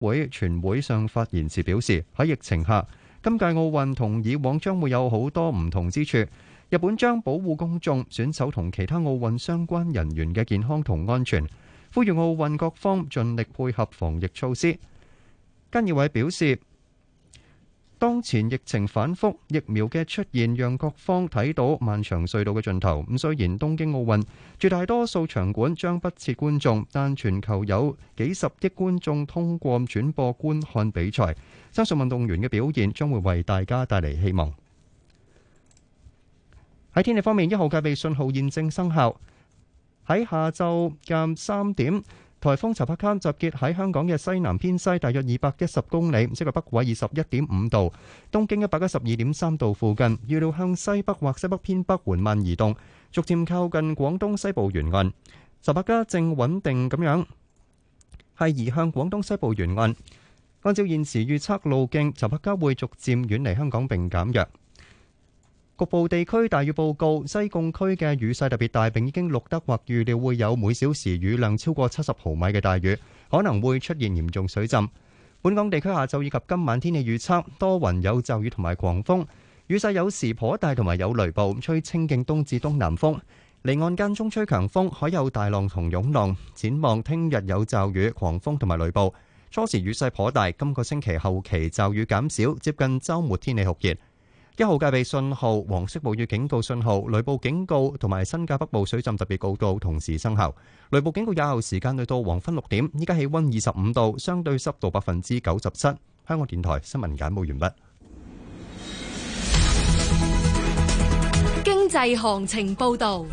會全會上發言時表示，喺疫情下，今屆奧運同以往將會有好多唔同之處。日本將保護公眾、選手同其他奧運相關人員嘅健康同安全，呼籲奧運各方盡力配合防疫措施。菅義偉表示，當前疫情反覆，疫苗嘅出現讓各方睇到漫長隧道嘅盡頭。咁雖然東京奧運絕大多數場館將不設觀眾，但全球有幾十億觀眾通過轉播觀看比賽，相信運動員嘅表現將會為大家帶嚟希望。喺天氣方面，1號戒備信號現正生效。喺下晝嘅3點，颱風查帕卡集結喺香港嘅西南偏西大約210公里，即係北緯21.5度、東經112.3度附近，預料向西北或西北偏北緩慢移動，逐漸靠近廣東西部沿岸。查帕卡正穩定咁樣係移向廣東西部沿岸。按照現時預測路徑，查帕卡會逐漸遠離香港並減弱。局部地區大雨報告，西貢區嘅雨勢特別大，並已經錄得或預料會有每小時雨量超過70毫米嘅大雨，可能會出現嚴重水浸。本港地區下晝以及今晚天氣預測，多雲有驟雨同埋狂風，雨勢有時頗大同埋有雷暴，吹清勁東至東南風，離岸間中吹強風，海有大浪同湧浪。展望聽日有驟雨、狂風同埋雷暴，初時雨勢頗大，今個星期後期驟雨減少，接近週末天氣酷熱。1號戒備信號、黃色暴雨警告信號、雷暴警告同埋新界北部水浸特別告告同時生效。雷暴警告有效時間去到黃昏6點。依家氣溫25度，相對濕度97%。香港電台新聞簡報完畢。 經濟行情報道。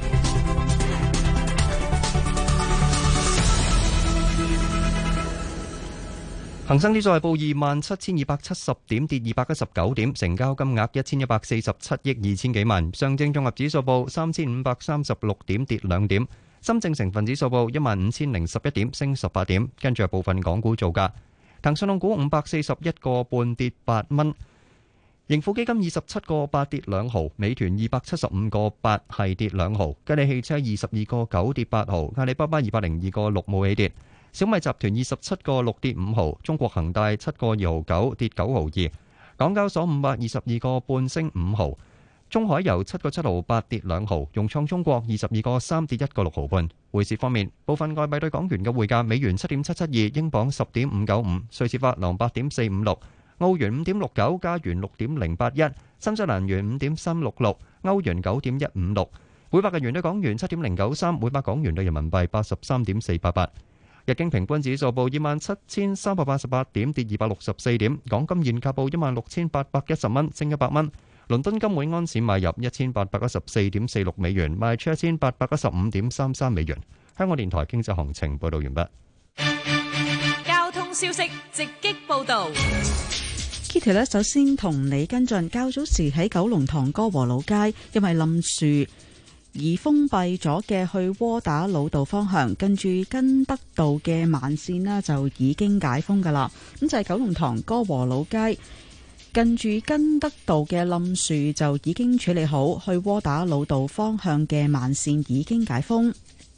恒生指數係報27,270點，跌219點，成交金額1147億2千幾萬。上證綜合指數報3536點，跌2點。深證成分指數報15011點，升18點。跟住係部分港股造價，騰訊控股541個半，跌8蚊。盈富基金27個8，跌2毫。美團275個8，係跌2毫。吉利汽車22個9，跌8毫。阿里巴巴202個6，冇起跌。小米集團27個6，跌5毫，中國恒大7個2毫9，跌9毫2，港交所522個半，升5毫，中海油7個7毫8，跌2毫，融創中國22個3，跌1個6毫半。匯市方面，部分外幣對港元嘅匯價：美元7.772，英鎊10.595，瑞士法郎8.456，澳元5.69，加元6.081，新西蘭元5.366，歐元9.156，每百日元對港元7.093，每百港元對人民幣83.488。日經平均指數報27,388點，跌264點。港金現價報16,810蚊，升100蚊。倫敦金每安士買入1814.46美元，賣出1815.33美元。香港電台經濟行情報道完畢。 交通消息直擊報道。 Kitty 呢，首先同你跟進，較早時喺九龍塘歌和老街，因為冧樹而封閉咗嘅去窩打老道方向，近住根德道嘅慢線呢就已經解封噶啦。咁就係九龍塘歌和老街近住根德道嘅冧樹就已經處理好，去窩打老道方向嘅慢線已經解封。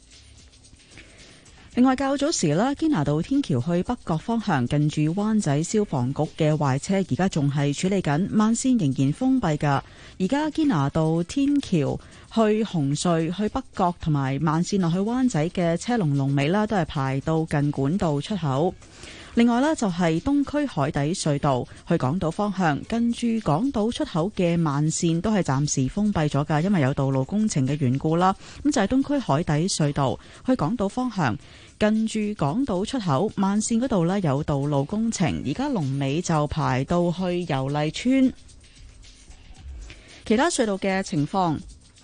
另外，較早時啦，堅拿道天橋去北角方向近住灣仔消防局嘅壞車，而家仲係處理緊，慢線仍然封閉噶。而家堅拿道天橋去紅隧去北角同埋慢線落去灣仔嘅車龍尾啦，都係排到近管道出口。另外呢，就係東區海底隧道去港島方向，近住港島出口嘅慢線都係暫時封閉咗噶，因為有道路工程嘅緣故啦。咁就係東區海底隧道去港島方向，近住港島出口慢線嗰度呢，有道路工程，而家龍尾就排到去油麗邨。其他隧道嘅情況。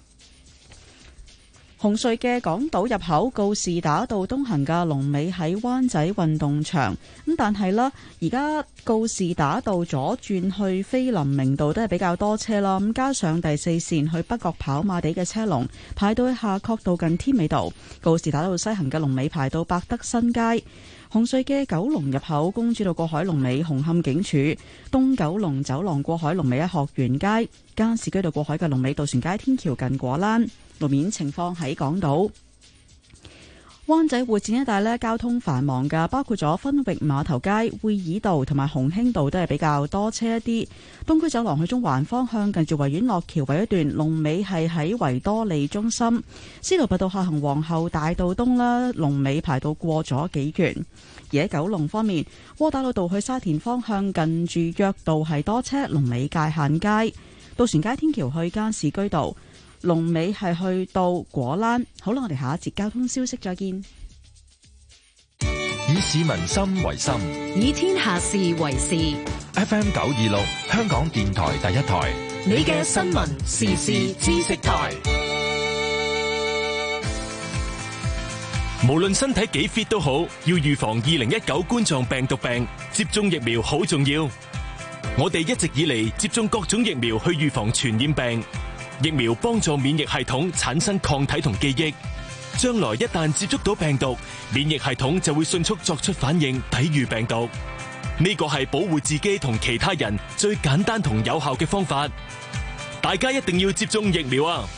紅隧嘅港島入口告士打道東行嘅龍尾喺灣仔運動場，咁但係呢，而家告士打道左轉去菲林明道都係比較多車啦，咁加上第4線去北角跑馬地嘅車龍排到去夏慤道近添美道，告士打道西行嘅龍尾排到百德新街。紅隧嘅九龍入口公主道過海龍尾紅磡警署，東九龍走廊過海龍尾喺學園街，加士居道過海嘅龍尾渡船街天橋近果欄。路面情況喺港島灣仔會展一帶呢，交通繁忙㗎，包括咗分域碼頭街、會議道同埋鴻興道都係比較多車一啲。東區走廊去中環方向，近住維園落橋位一段龍尾係喺維多利中心。司徒拔道下行皇后大道東啦，龍尾排到過咗幾權。而喺九龍方面，窩打老道去沙田方向，近住約道係多車，龍尾界限街。渡船街天橋去加士居道，龍尾係去到果欄。好啦，我哋下一節交通消息再見。 以市民心為心， 以天下事為事。 FM 926，香港電台第一台， 你嘅新聞時事知識台。 無論身體幾 fit 都好，要預防2019冠狀病毒病，接種疫苗好重要。我哋一直以嚟接種各種疫苗去預防傳染病，疫苗幫助免疫系統產生抗體同記憶，將來一旦接觸到病毒，免疫系統就會迅速作出反應，抵禦病毒。呢個係保護自己同其他人最簡單同有效嘅方法，大家一定要接種疫苗啊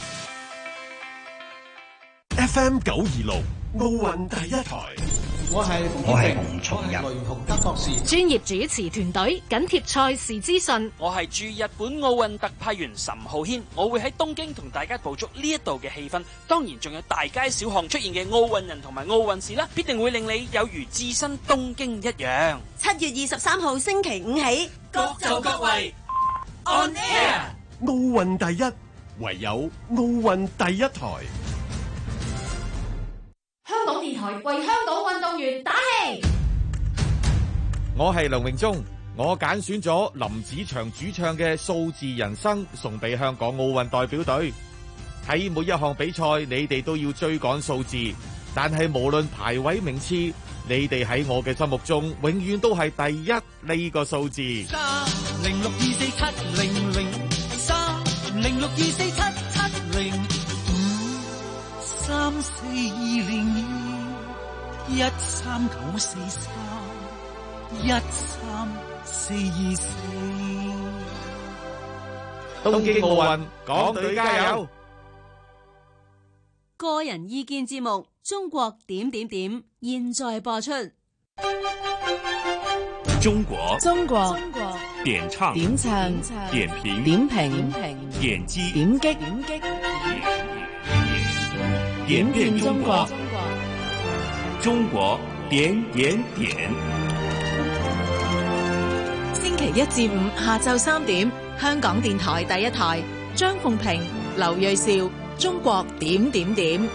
！FM 926奧運第一台， 我係洪松仁，雷洪德博士。 專業主持團隊緊貼賽事資訊。 我係駐日本奧運特派員岑浩軒，我會喺東京同大家捕捉呢一度嘅氣氛。當然仲有大街小巷出現嘅奧運人同埋奧運事啦，必定會令你有如置身東京一樣。 7月23號星期五起， 各就各位 On Air， 奧運第一，唯有奧運第一台。 香港電台為香港運動員打氣。 我係梁榮忠，我揀選咗林子祥主唱嘅《數字人生》送俾香港奧運代表隊。喺每一項比賽，你哋都要追趕數字，但係無論排位名次，你哋喺我嘅心目中永遠都係第一呢個數字。 30624700306247770。342013943134424。 東京奧運，港隊加油！ 個人意見節目《中國點點點》現在播出。 中國點唱點評點擊點遍中國，中國點。 星期一至五下晝3點，香港電台第一台，張鳳平、劉銳紹，中國點點點。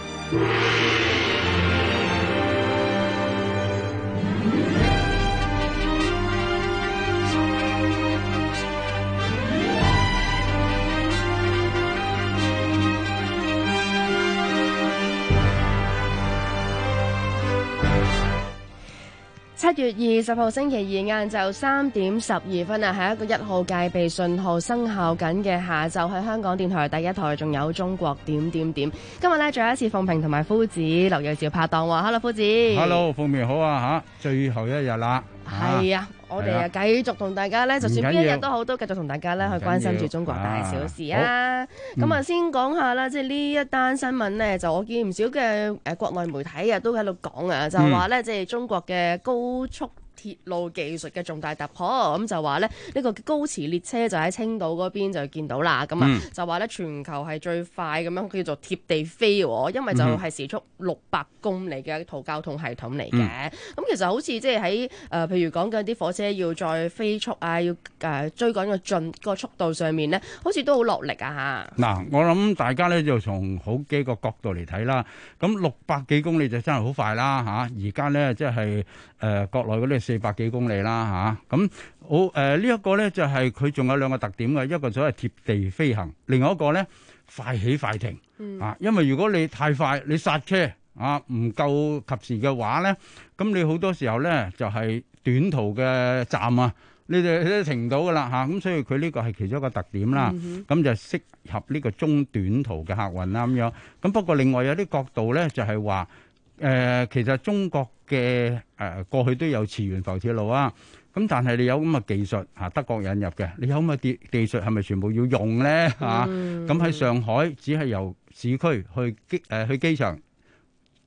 7月20號星期二晏晝3點12分啊，係一個1號戒備信號生效緊嘅下晝，喺香港電台第一台仲有中國點點點。今日咧再有一次鳳平同埋夫子劉銳紹拍檔喎。Hello 夫子 ，Hello 鳳平好啊吓，最後一日啦。 係啊，我哋啊繼續同大家咧，就算邊一日都好，都繼續同大家咧去關心住中國大小事啊。咁啊，先講下啦，即係呢一單新聞咧，就我見唔少嘅國內媒體啊都喺度講啊，就話咧即係中國嘅高速鐵路技術嘅重大突破，咁就話咧呢個高磁列車就喺青島嗰邊就見到啦，咁啊就話咧全球係最快咁樣叫做貼地飛，因為就係時速600公里嘅一套交通系統嚟嘅。咁其實好似即係喺譬如講緊啲火車要再飛速啊，要追趕個速度上面咧，好似都好落力啊嚇。 嗱，我諗大家咧就從好幾個角度嚟睇啦。咁600幾公里就真係好快啦嚇，而家咧即係國內嗰啲400幾公里啦嚇。咁好呢一個咧就係佢仲有兩個特點嘅，一個就係貼地飛行，另外一個咧快起快停啊。因為如果你太快，你剎車啊唔夠及時嘅話咧，咁你好多時候咧就係短途嘅站啊，你哋都停唔到噶啦嚇。咁所以佢呢個係其中一個特點啦。咁就適合呢個中短途嘅客運啦咁樣。咁不過另外有啲角度咧就係話其實中國嘅過去都有磁懸浮鐵路啊。咁但係你有咁嘅技術嚇，德國引入嘅，你有咁嘅技術係咪全部要用咧嚇？咁喺上海只係由市區去機場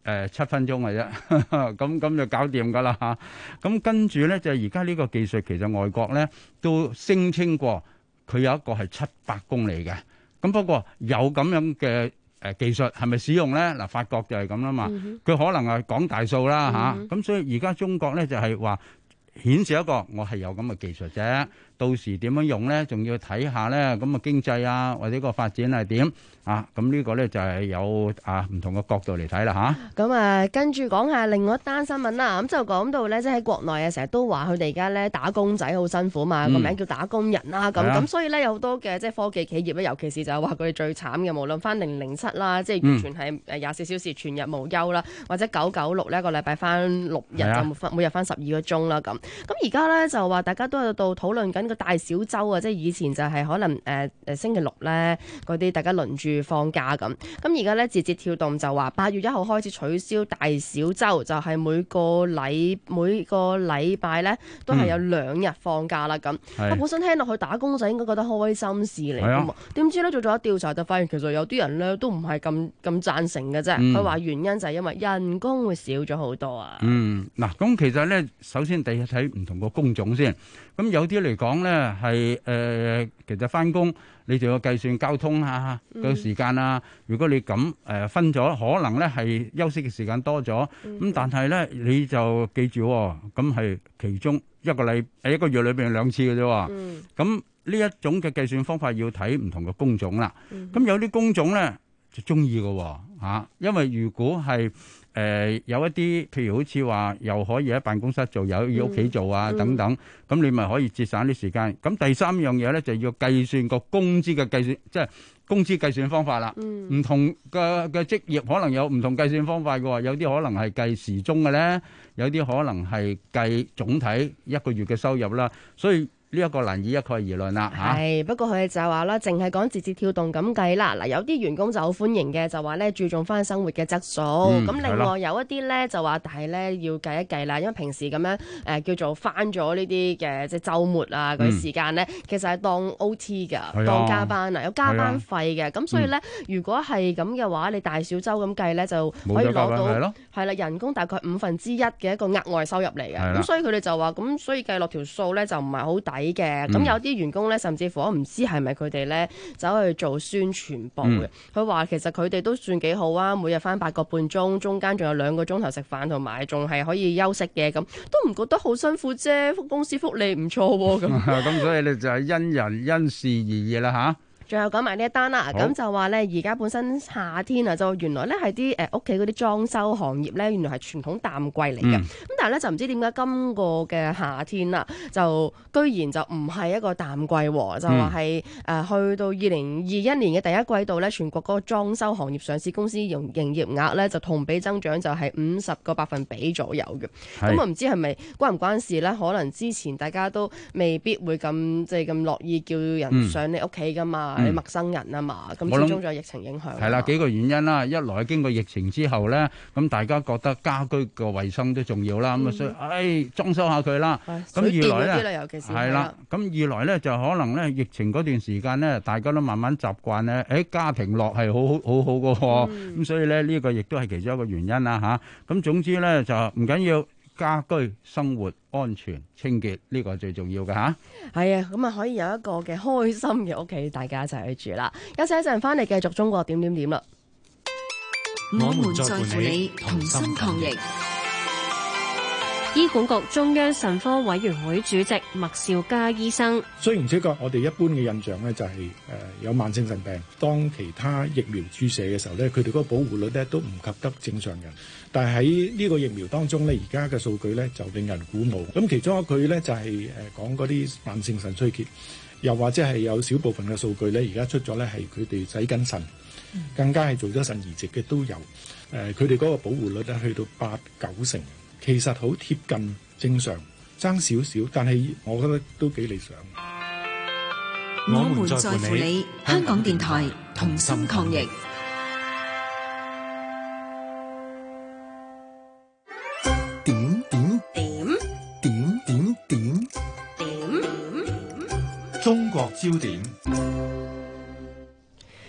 7分鐘嘅啫，咁就搞掂㗎啦嚇。咁跟住咧就而家呢個技術，其實外國咧都聲稱過佢有一個係700公里嘅。咁不過有咁樣嘅技術係咪使用咧？嗱，法國就係咁啦嘛，佢可能係講大數啦嚇。咁所以而家中國咧就係話顯示一個我係有咁嘅技術啫。到時點樣用咧，仲要睇下咧，咁啊經濟啊或者個發展係點啊？咁呢個咧就係有唔同嘅角度嚟睇啦嚇。 咁跟住講下另外一單新聞啦。咁就講到咧，即係喺國內成日都話佢哋而家咧打工仔好辛苦嘛，個名叫打工人啦。咁所以咧有好多嘅即係科技企業咧，尤其是就係話佢哋最慘嘅，無論翻007啦，即係完全係24小時全日無休啦，或者996呢一個禮拜翻6日就每日翻12個鐘啦咁。咁而家咧就話大家都喺度討論緊個大小周啊，即係以前就係可能星期六咧嗰啲大家輪住放假咁。咁而家咧字節跳動就話8月1號開始取消大小周，就係每個禮拜咧都係有2日放假啦咁。我本身聽落去打工仔應該覺得開心事嚟㗎嘛，點知咧做咗一調查就發現其實有啲人咧都唔係咁贊成嘅啫。佢話原因就係因為人工會少咗好多啊。 嗱，咁其實咧首先第一睇唔同個工種先。咁有啲嚟講咧係其實翻工你就要計算交通啊個時間啊。如果你咁分咗，可能咧係休息嘅時間多咗。咁但係咧你就記住，咁係其中一個月裏邊2次嘅啫。咁呢一種嘅計算方法要睇唔同嘅工種啦。咁有啲工種咧就中意嘅嚇，因為如果係有一啲譬如好似話又可以喺辦公室做，又可以屋企做啊等等，咁你咪可以節省啲時間。咁第三樣嘢咧就要計算個工資嘅計算，即係工資計算方法啦。唔同嘅職業可能有唔同計算方法嘅，有啲可能係計時鐘嘅咧，有啲可能係計總體一個月嘅收入啦。所以呢一個難以一概而論啦嚇。 不過佢哋就話啦，淨係講字節跳動咁計啦。嗱，有啲員工就好歡迎嘅，就話咧注重翻生活嘅質素。咁另外有一啲咧就話，但係咧要計一計啦，因為平時咁樣叫做翻咗呢啲嘅即係週末啊嗰啲時間咧，其實係當 OT 㗎，當加班啊，有加班費嘅。咁所以咧，如果係咁嘅話，你大小周咁計咧，就可以攞到係啦人工大概1/5嘅一個額外收入嚟嘅。咁所以佢哋就話，咁所以計落條數咧就唔係好抵嘅。咁有啲員工咧，甚至乎我唔知係咪佢哋咧走去做宣傳部嘅。佢話其實佢哋都算幾好啊，每日翻8個半鐘，中間仲有2個鐘頭食飯，同埋仲係可以休息嘅，咁都唔覺得好辛苦啫。公司福利唔錯喎，咁咁所以咧就係因人因事而異啦嚇。 最後講埋呢一單啦，咁就話咧，而家本身夏天啊，就原來咧係啲屋企嗰啲裝修行業咧，原來係傳統淡季嚟嘅。咁但係咧就唔知點解今個嘅夏天啦，就居然就唔係一個淡季喎，就話係去到2021年嘅第一季度咧，全國嗰個裝修行業上市公司營業額咧就同比增長就係50個百分比左右嘅。咁啊唔知係咪關唔關事咧？可能之前大家都未必會咁即係咁樂意叫人上你屋企噶嘛。你陌生人啊嘛，咁始終仲有疫情影響。 係啦，幾個原因啦。一來經過疫情之後咧，咁大家覺得家居個衞生都重要啦，咁所以裝修下佢啦。咁二來咧，係啦，咁二來咧就可能咧疫情嗰段時間咧，大家都慢慢習慣咧，家庭樂係好好嘅喎。咁所以咧呢個亦都係其中一個原因啦嚇。咁總之咧就唔緊要。家居生活安全清潔呢個係最重要嘅嚇。 係啊，咁啊可以有一個嘅開心嘅屋企，大家一齊去住啦。休息一陣翻嚟繼續中國點點點啦。 我們在乎你，同心抗疫。 醫管局中央腎科委員會主席麥兆嘉醫生： 雖然呢個我哋一般嘅印象咧就係有慢性腎病，當其他疫苗注射嘅時候咧，佢哋嗰個保護率咧都唔及得正常人。但係喺呢個疫苗當中咧，而家嘅數據咧就令人鼓舞。咁其中一句咧就係講嗰啲慢性腎衰竭，又或者係有少部分嘅數據咧，而家出咗咧係佢哋洗緊腎，更加係做咗腎移植嘅都有。佢哋嗰個保護率咧去到8-9成。其實好貼近正常，爭少少，但係我覺得都幾理想。 我們在乎你，香港電台同心抗疫。 點點點點點點點，中國焦點。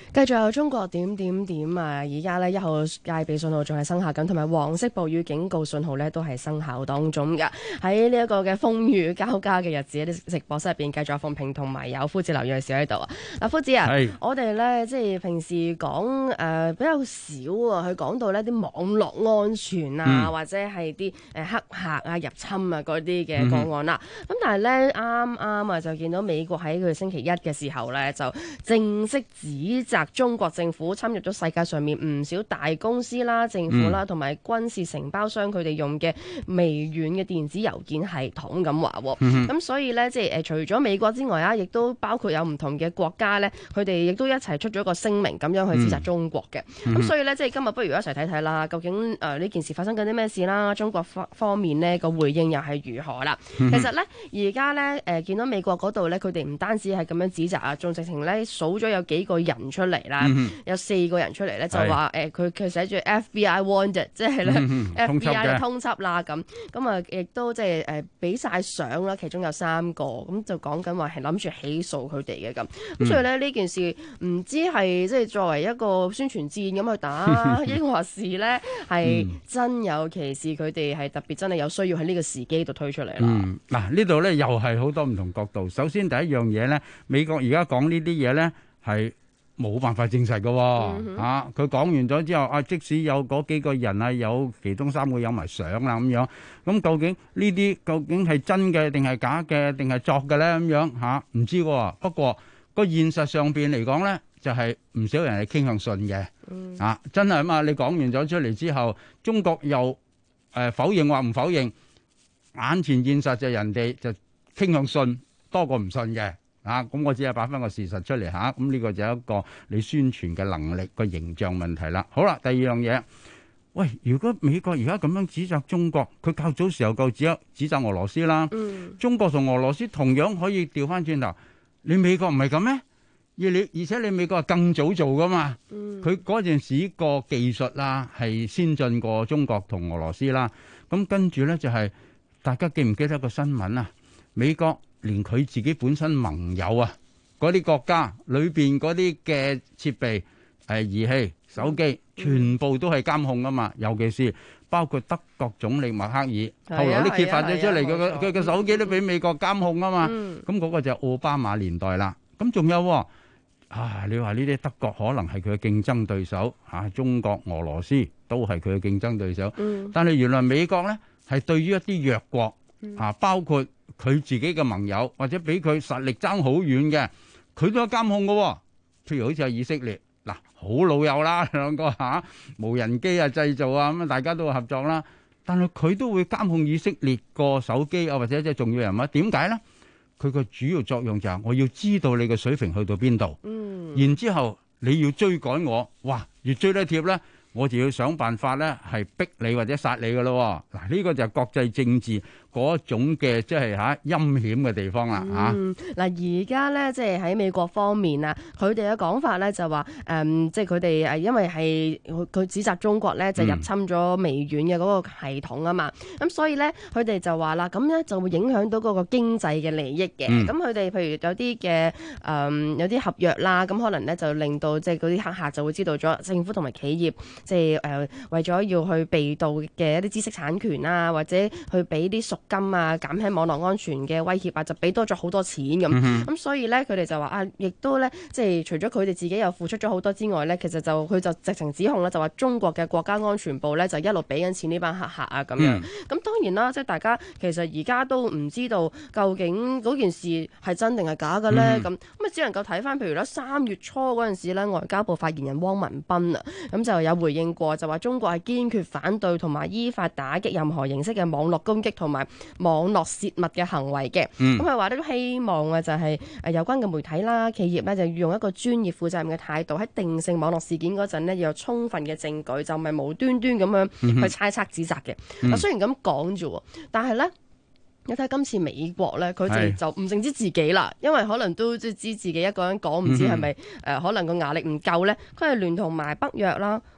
繼續有中國點點點啊！而家呢1號戒備信號仲係生效緊，同埋黃色暴雨警告信號呢都係生效當中㗎。喺呢一個嘅風雨交加嘅日子，啲直播室入邊繼續有鳳萍同埋有夫子劉銳紹喺度啊！嗱，夫子啊，我哋呢即係平時講比較少啊，去講到呢啲網絡安全啊，或者係啲黑客啊入侵啊嗰啲嘅個案啦。咁但係呢啱啱啊就見到美國喺佢星期一嘅時候呢，就正式指責中國政府侵入咗世界上面唔少大公司啦、政府啦同埋軍事承包商佢哋用嘅微軟嘅電子郵件系統咁話。咁所以呢，即係除咗美國之外啊，亦都包括有唔同嘅國家呢，佢哋亦都一齊出咗一個聲明咁樣去指責中國嘅。咁所以呢，即係今日不如一齊睇睇啦，究竟呢件事發生緊啲咩事啦？中國方面呢個回應又係如何啦？其實呢，而家呢，見到美國嗰度呢，佢哋唔單止係咁樣指責啊，仲直情呢數咗有幾個人出嚟啦，有4個人出嚟咧，就話佢寫住 FBI wanted， 即係咧 FBI 通緝啦咁啊，亦都即係俾晒相啦，其中有3個咁就講緊話係諗住起訴佢哋嘅咁。所以咧呢件事唔知係即係作為一個宣傳戰咁去打，抑或是咧係真有其事，佢哋係特別真係有需要喺呢個時機度推出嚟啦。 嗱，呢度咧又係好多唔同角度。首先第一樣嘢咧，美國而家講呢啲嘢咧係冇辦法證實嘅喎，佢講完咗之後，即使有嗰幾個人啊，有其中3個有埋相啦咁樣，咁究竟呢啲究竟係真嘅定係假嘅定係作嘅咧咁樣唔知喎。不過個現實上邊嚟講咧，就係唔少人係傾向信嘅，真係啊嘛！你講完咗出嚟之後，中國又否認或唔否認，眼前現實就人哋就傾向信多過唔信嘅。咁我只係擺翻個事實出嚟嚇，咁呢個就係一個你宣傳嘅能力個形象問題啦。好啦，第二樣嘢，喂，如果美國而家咁樣指責中國，佢較早時候夠指責俄羅斯啦，中國同俄羅斯同樣可以調翻轉頭，你美國唔係咁咩？而且你美國係更早做噶嘛，佢嗰陣時個技術啦係先進過中國同俄羅斯啦。咁跟住咧就係大家記唔記得個新聞啊？美國連佢自己本身盟友啊，嗰啲國家裏邊嗰啲嘅設備、儀器、手機，全部都係監控噶嘛。尤其是包括德國總理默克爾，後來都揭發咗出嚟，佢嘅手機都俾美國監控啊嘛。咁嗰個就係奧巴馬年代啦。咁仲有你話呢啲德國可能係佢嘅競爭對手，中國、俄羅斯都係佢嘅競爭對手。但係原來美國呢係對於一啲弱國包括佢自己嘅盟友或者比佢實力爭好遠嘅，佢都有監控嘅。譬如好似係以色列，好老友啦，兩個無人機製造咁大家都合作啦。但係佢都會監控以色列個手機或者即係重要人物。點解呢？佢個主要作用就係我要知道你嘅水平去到邊度，然之後你要追趕我，越追得貼呢，我就要想辦法呢係逼你或者殺你㗎咯。呢個就係國際政治嗰種嘅即係陰險嘅地方啦而家咧即係喺美國方面啊，佢哋嘅講法咧就話即係佢哋因為係佢指責中國咧就入侵咗微軟嘅嗰個系統啊嘛，咁所以咧佢哋就話啦，咁咧就會影響到嗰個經濟嘅利益嘅。咁佢哋譬如有啲嘅有啲合約啦，咁可能咧就令到即係嗰啲黑客就會知道咗政府同埋企業即係為咗要去被盜嘅一啲知識產權啊，或者去俾啲贖金啊，減輕網絡安全嘅威脅啊，就俾多咗好多錢咁。咁所以咧，佢哋就話亦都咧，即係除咗佢哋自己又付出咗好多之外咧，其實就佢就直情指控啦，就話中國嘅國家安全部咧就一路俾緊錢呢班黑客啊咁樣。咁當然啦，即係大家其實而家都唔知道究竟嗰件事係真定係假嘅咧。咁只能夠睇翻，譬如咧3月初嗰陣時咧，外交部發言人汪文斌啊，咁就有回應過，就話中國係堅決反對同埋依法打擊任何形式嘅網絡攻擊同埋網絡泄密嘅行為嘅。咁佢話都希望就係有關嘅媒體啦、企業咧，就要用一個專業負責任嘅態度，喺定性網絡事件嗰陣呢，要有充分嘅證據，就唔係無端端咁樣去猜測指責嘅。雖然咁講啫，但係咧，你睇今次美國咧，佢哋就唔淨止自己啦，因為可能都即係知自己一個人講，唔知係咪可能個壓力唔夠咧，佢係聯同埋北約啦、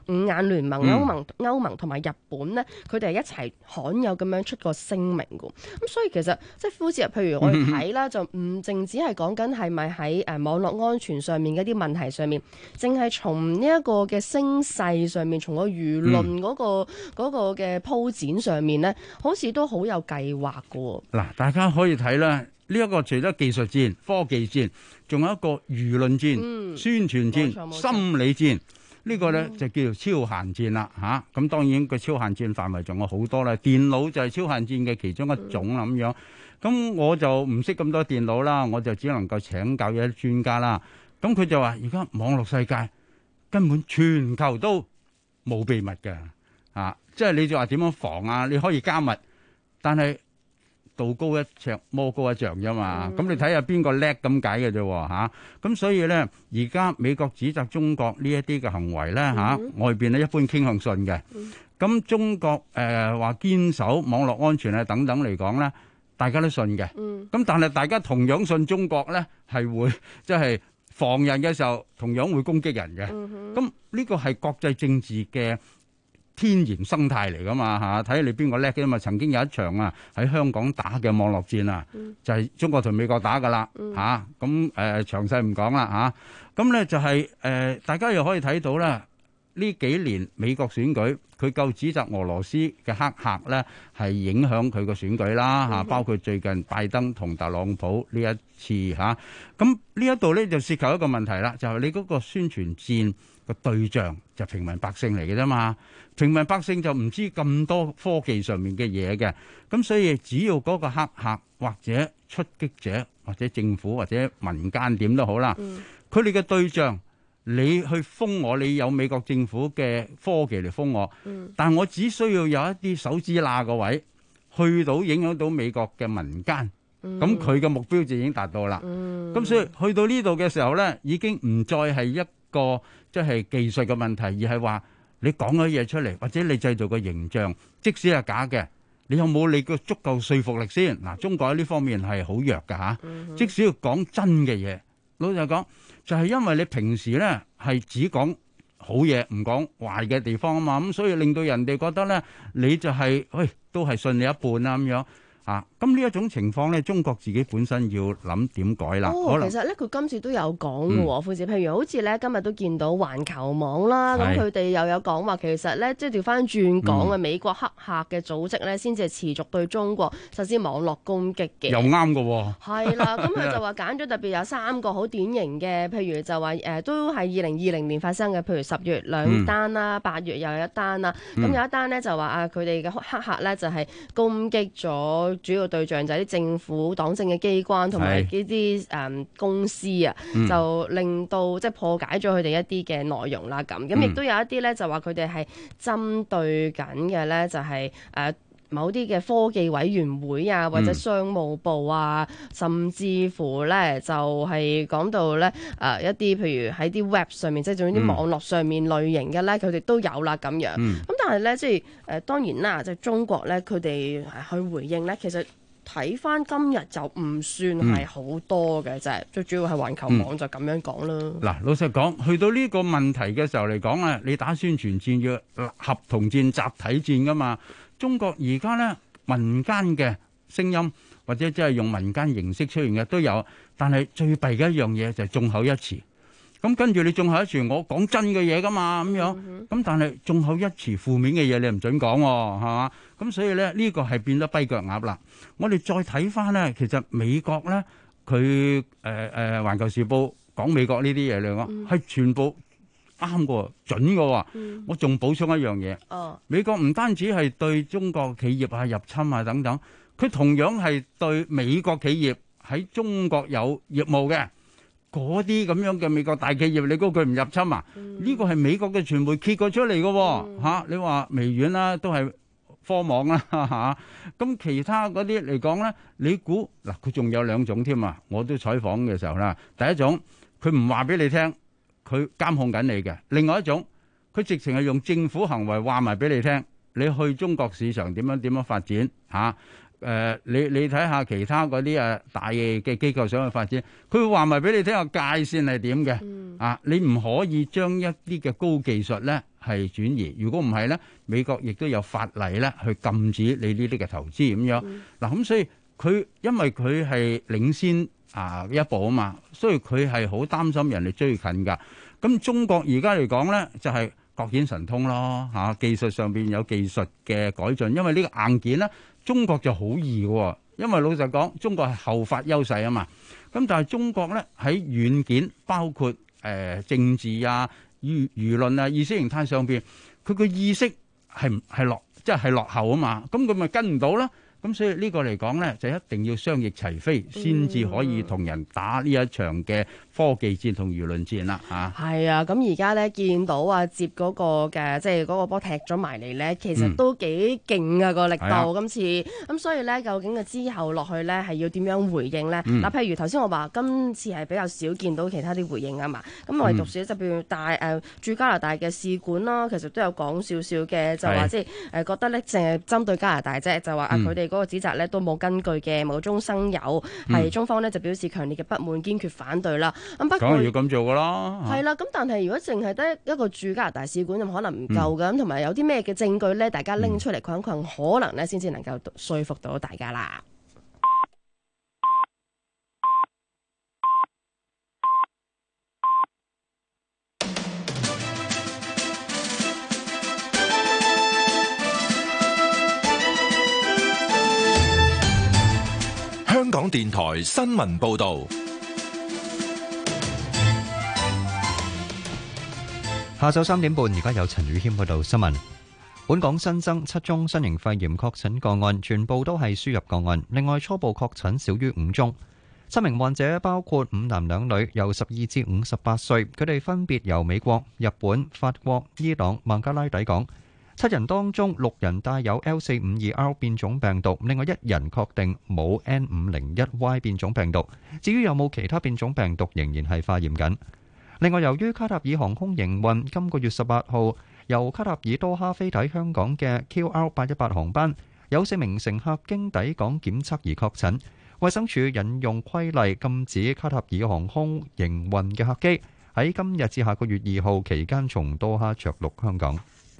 五眼聯盟、歐盟同埋日本咧，佢哋係一齊罕有咁樣出個聲明嘅。咁所以其實即係好似譬如我哋睇啦，就唔淨止係講緊係咪喺網絡安全上面嘅一啲問題上面，淨係從呢一個嘅聲勢上面，從個輿論嗰個嘅鋪展上面咧，好似都好有計劃嘅。 嗱，大家可以睇啦，呢一個除咗技術戰、科技戰，仲有一個輿論戰、宣傳戰、心理戰。呢個咧就叫做超限戰啦嚇。咁當然個超限戰範圍仲有好多啦，電腦就係超限戰嘅其中一種啦咁樣。咁我就唔識咁多電腦啦，我就只能夠請教一啲專家啦。咁佢就話：而家網絡世界根本全球都冇秘密嘅嚇，即係你就話點樣防啊？你可以加密，但係道高一尺，魔高一丈啫嘛。咁你睇下邊個叻咁解嘅啫嚇。咁所以咧，而家美國指責中國呢一啲嘅行為咧嚇，外邊咧一般傾向信嘅。咁中國話堅守網絡安全啊等等嚟講咧，大家都信嘅。咁但係大家同樣信中國咧，係會即係防人嘅時候同樣會攻擊人嘅。咁呢個係國際政治嘅天然生態嚟噶嘛嚇，睇下你邊個叻嘅嘛。曾經有一場啊喺香港打嘅網絡戰啊，就係中國同美國打噶啦嚇。咁詳細唔講啦嚇。咁咧就係大家又可以睇到啦。呢幾年美國選舉，佢夠指責俄羅斯嘅黑客咧係影響佢個選舉啦嚇，包括最近拜登同特朗普呢一次嚇。咁呢一度咧就涉及一個問題啦，就係你嗰個宣傳戰個對象就平民百姓嚟嘅啫嘛。平民百姓就唔知咁多科技上面嘅嘢嘅，咁所以只要嗰個黑客或者出擊者或者政府或者民間點都好啦，佢哋嘅對象。你去封我，你有美國政府嘅科技嚟封我，但我只需要有一啲手指罅個位，去到影響到美國嘅民間，咁佢嘅目標就已經達到啦。咁所以去到呢度嘅時候咧，已經唔再係一個即係技術嘅問題，而係話你講咗嘢出嚟，或者你製造個形象，即使係假嘅，你有冇你個足夠說服力先？嗱，中國喺呢方面係好弱㗎嚇，即使要講真嘅嘢，老實講。就係因為你平時咧係只講好嘢，唔講壞嘅地方啊嘛，咁所以令到人哋覺得咧，你就係都係信你一半啦咁樣啊。咁呢一種情況咧，中國自己本身要諗點改啦。 其實咧佢今次都有講嘅喎，副譬如好似咧今日都見到環球網啦，咁佢哋又有講話，其實咧即係調翻轉講嘅美國黑客嘅組織咧，先至係持續對中國實施網絡攻擊嘅。 又啱嘅喎。係啦，咁佢就話揀咗特別有3個好典型嘅，譬如就話都係2020年發生嘅，譬如10月2單啦，8月又有一單啦。咁有一單咧就話佢哋嘅黑客咧就係攻擊咗主要對象就係啲政府黨政嘅機關同埋呢啲公司啊，就令到即係破解咗佢哋一啲嘅內容啦咁。咁亦都有一啲咧就話佢哋係針對緊嘅咧就係某啲嘅科技委員會啊，或者商務部啊，甚至乎咧就係講到咧一啲譬如喺啲 web 上面，即係仲有啲網絡上面類型嘅咧，佢哋都有啦咁樣。咁但係咧即係當然啦，即係中國咧佢哋去回應咧，其實睇翻今日就唔算係好多嘅啫，最主要係環球網就咁樣講啦。 嗱，老實講，去到呢個問題嘅時候嚟講啊，你打宣傳戰要合同戰、集體戰噶嘛。中國而家咧民間嘅聲音或者即係用民間形式出現嘅都有，但係最弊嘅一樣嘢就係眾口一詞。咁跟住你眾口一詞，我講真嘅嘢噶嘛咁樣。咁但係眾口一詞負面嘅嘢你唔準講喎，係嘛？咁所以咧呢個係變咗跛腳鴨啦。我哋再睇翻咧，其實美國咧佢環球時報講美國呢啲嘢嚟講係全部啱嘅，準嘅。我仲補充一樣嘢，美國唔單止係對中國企業啊入侵啊等等，佢同樣係對美國企業喺中國有業務嘅嗰啲咁樣嘅美國大企業，你估佢唔入侵啊？呢個係美國嘅傳媒揭過出嚟嘅嚇。你話微軟啦，都係科網啦嚇。咁其他嗰啲嚟講咧，你估嗱佢仲有2種添啊？我都採訪嘅時候啦，第一種佢唔話俾你聽，佢監控緊你嘅；另外一種佢直情係用政府行為話埋俾你聽，你去中國市場點樣發展嚇。 你睇下其他嗰啲大嘅機構想去發展，佢會話埋俾你聽個界線係點嘅。你唔可以將一啲嘅高技術咧係轉移。如果唔係咧，美國亦都有法例咧去禁止你呢啲嘅投資咁樣。咁所以因為佢係領先一步啊嘛，所以佢係好擔心人哋追近㗎。咁中國而家嚟講咧，就係各顯神通咯技術上邊有技術嘅改進，因為呢個硬件咧，中國就好易嘅，因為老實講，中國係後發優勢啊嘛。咁但係中國咧喺軟件，包括政治輿論意識形態上邊，佢個意識係落後啊嘛，咁佢咪跟唔到啦。咁所以呢個嚟講咧，就一定要雙翼齊飛，先至可以同人打呢一場嘅科技戰同輿論戰啦係啊，咁而家咧見到接嗰個嘅即係嗰個波踢咗埋嚟咧，其實都幾勁啊個力度今次。咁所以咧，究竟嘅之後落去咧係要點樣回應咧？譬如頭先我話今次係比較少見到其他啲回應啊嘛。咁唯獨是就譬如駐加拿大嘅使館啦，其實都有講少少嘅，就話即係覺得咧淨係針對加拿大啫，就話佢哋嗰個指責咧都冇根據嘅，無中生有，係中方咧就表示強烈嘅不滿，堅決反對啦。咁不過梗係要咁做噶啦， 係啦。咁但係如果淨係得一個駐加拿大使館，咁可能唔夠嘅。咁同埋有啲咩嘅證據咧，大家拎出嚟困一困，可能咧先至能夠說服到大家啦。 香港電台新聞報道。 下晝3點半，而家有陳宇謙報道新聞。本港新增7宗新型肺炎確診個案，全部都係輸入個案。另外，初步確診少於5宗。7名患者包括5男2女，由12至58歲，佢哋分別由美國、日本、法國、伊朗、孟加拉抵港。7人當中6人帶有 L452R 變種病毒，另外1人確定冇 N501Y 變種病毒。至於有冇其他變種病毒，仍然係化驗緊。另外，由於卡塔爾航空營運今個月18號由卡塔爾多哈飛抵香港嘅 QR818 航班，有4名乘客經抵港檢測而確診。衛生署引用規例禁止卡塔爾航空營運嘅客機喺今日至下個月2號期間從多哈着陸香港。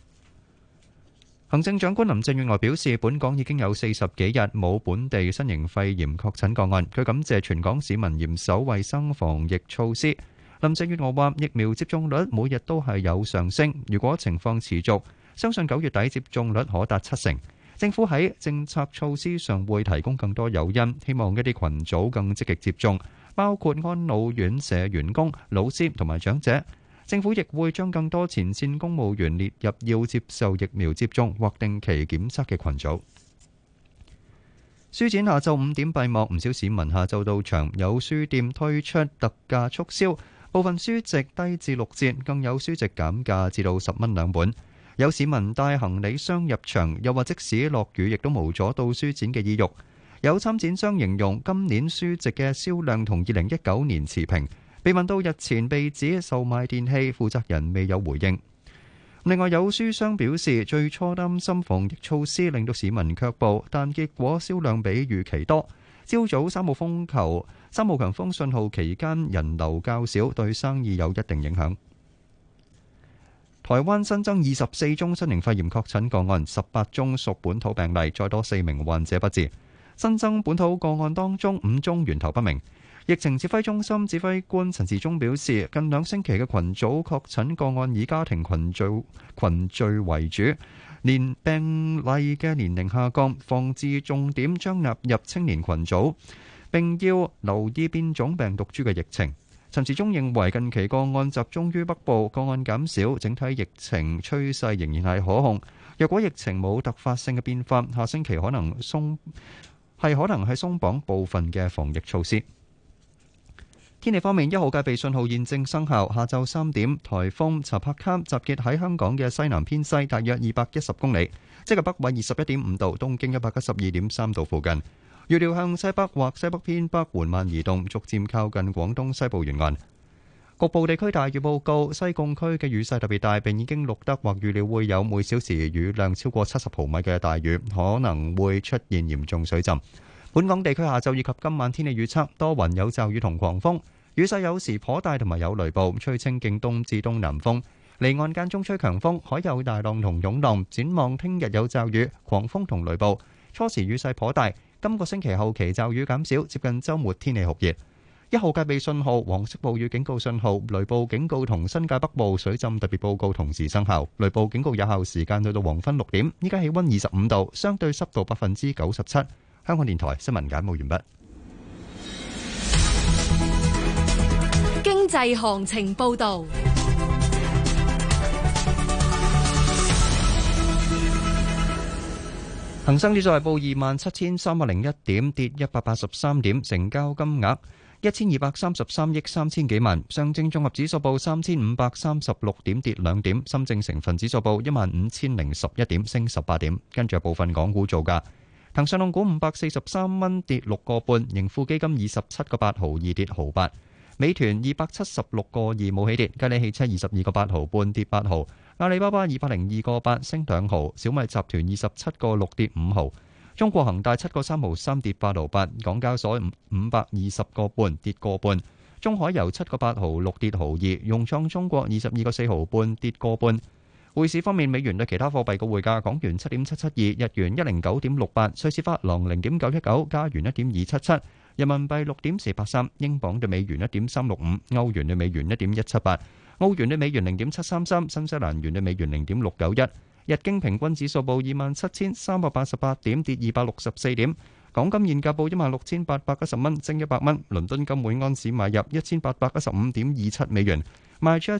行政長官林鄭月娥表示，本港已經有40幾日冇本地新型肺炎確診個案。佢感謝全港市民嚴守衛生防疫措施。林鄭月娥話：疫苗接種率每日都係有上升，如果情況持續，相信9月底接種率可達70%。政府喺政策措施上會提供更多誘因，希望一啲群組更積極接種，包括安老院舍員工、老師同埋長者。政府亦會將更多前線公務員列入要接受疫苗接種或定期檢測嘅群組。書展下晝5點閉幕，唔少市民下晝到場，有書店推出特價促銷，部分書籍低至6折，更有書籍減價至到10蚊2本。有市民帶行李箱入場，又話即使落雨，亦都無阻到書展嘅意欲。有參展商形容今年書籍嘅銷量同2019年持平。被問到日前被指售賣電器，負責人未有回應。另外有書商表示，最初擔心防疫措施令到市民卻步，但結果銷量比預期多。朝早3號強風信號期間人流較少，對生意有一定影響。台灣新增24宗新型肺炎確診個案，18宗屬本土病例，再多4名患者不治。新增本土個案當中5宗源頭不明。疫情指揮中心指揮官陳時中表示，近2星期嘅群組確診個案以家庭群聚為主，連病例嘅年齡下降，防治重點將納入青年群組，並要留意變種病毒株嘅疫情。陳時中認為近期個案集中於北部，個案減少，整體疫情趨勢仍然係可控。若果疫情冇突發性嘅變化，下星期可能鬆綁部分嘅防疫措施。天氣方面，1號戒備信號現正生效。下晝3點，颱風查帕卡集結喺香港嘅西南偏西，大約210公里，即係北緯21.5度、東經112.3度附近。預料向西北或西北偏北緩慢移動，逐漸靠近廣東西部沿岸。 局部地區大雨報告，西貢區嘅雨勢特別大，並已經錄得或預料會有每小時雨量超過70毫米嘅大雨，可能會出現嚴重水浸。本港地區下晝以及今晚天氣預測，多雲有驟雨同狂風，雨勢有時頗大同埋有雷暴，吹清勁東至東南風，離岸間中吹強風，海有大浪同湧浪。展望聽日有驟雨、狂風同雷暴，初時雨勢頗大。今個星期後期驟雨減少，接近週末天氣酷熱。1號戒備信號、黃色暴雨警告信號、雷暴警告同新界北部水浸特別報告同時生效。雷暴警告有效時間去到黃昏6點。依家氣溫25度，相對濕度97%。香港電台新聞簡報完畢。 經濟行情報導。 恒生指數係報27,301點，跌183點，成交金額1233億3千幾萬。上證綜合指數報3536點，跌2點。深證成分指數報15011點，升18點。跟住部分港股造價。騰訊控股543蚊，跌6個半。盈富基金27個8毫2，跌毫8。美團276個2，冇起跌。吉利汽車22個8毫半，跌8毫。阿里巴巴202個8，升2毫。小米集團27個6，跌5毫。中國恒大7個3毫3，跌8毫8。港交所520個半，跌個半。中海油7個8毫6，跌毫2。融創中國22個4毫半，跌個半。匯市方面，美元對其他貨幣嘅匯價：港元7.772，日元109.68，瑞士法郎0.919，加元1.277，人民幣6.483，英鎊對美元1.365，歐元對美元1.178，澳元對美元0.733，新西蘭元對美元0.691。日經平均指數報27,388點，跌264點。港金現價報16,810蚊，升100蚊。倫敦金每安士買入1,815.27美元，賣出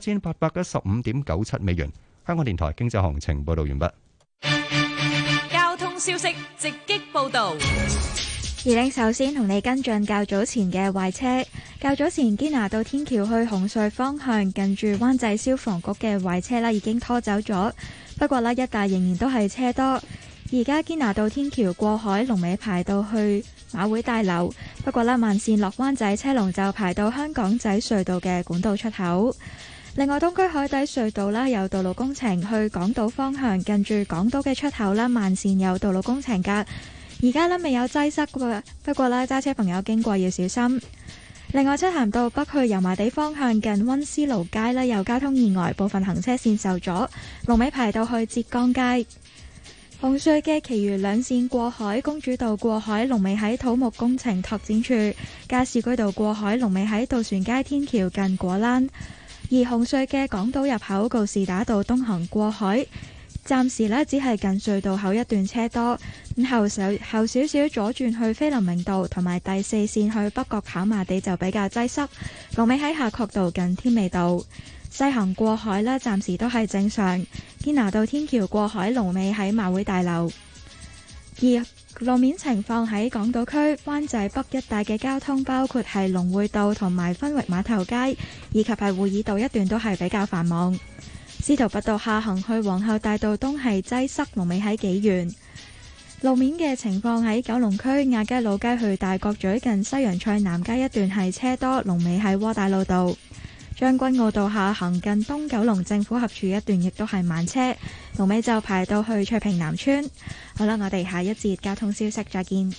1,815.97美元。香港電台經濟行情報道完畢。 交通消息直擊報道。 首先同你跟進較早前嘅壞車。較早前堅拿道天橋去紅隧方向，近住灣仔消防局嘅壞車啦，已經拖走咗。不過呢，一帶仍然都係車多。而家堅拿道天橋過海龍尾排到去馬會大樓，不過呢，慢線落灣仔車龍就排到香港仔隧道嘅管道出口。另外，東區海底隧道啦，有道路工程去港島方向，近住港島嘅出口啦，慢線有道路工程噶。而家呢，未有擠塞嘅，不過呢，揸車朋友經過要小心。另外，漆咸道北去油麻地方向近溫思勞街呢，有交通意外，部分行車線受阻，龍尾排到去浙江街。紅隧嘅其餘兩線過海，公主道過海龍尾喺土木工程拓展處，加士居道過海龍尾喺渡船街天橋近果欄。而紅隧嘅港島入口告士打道東行過海，暫時呢只係近隧道口一段車多，咁後少少左轉去菲林明道同埋第四線去北角跑馬地就比較擠塞，龍尾喺夏慤道近天美道。西行過海呢暫時都係正常，堅拿道天橋過海龍尾喺馬會大樓。而路面情況喺港島區灣仔北一帶嘅交通，包括係龍匯道同埋分域碼頭街，以及係會議道一段都係比較繁忙。司徒拔道下行去皇后大道東係擠塞，龍尾喺紀元。路面嘅情況喺九龍區亞皆老街去大角咀近西洋菜南街一段係車多，龍尾喺窩打老道。將軍澳道下行近東九龍政府合署一段亦都係慢車，龍尾就排到去翠屏南村。好啦，我哋下一節交通消息再見。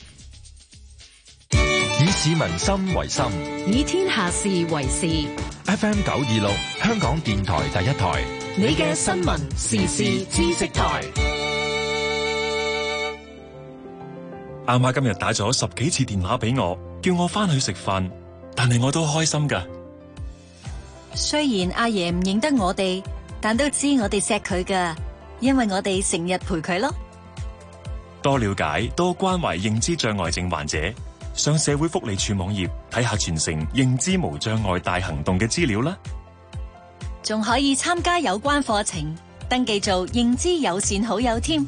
以市民心為心， 以天下事為事。 FM 926，香港電台第一台， 你嘅新聞時事知識台。 阿媽今日打咗10幾次電話俾我，叫我翻去食飯，但係我都開心㗎。 雖然阿爺唔認得我哋，但都知我哋錫佢㗎，因為我哋成日陪佢咯。 多了解、多關懷認知障礙症患者，上社會福利署網頁睇下全城認知無障礙大行動嘅資料啦。 仲可以參加有關課程，登記做認知友善好友添。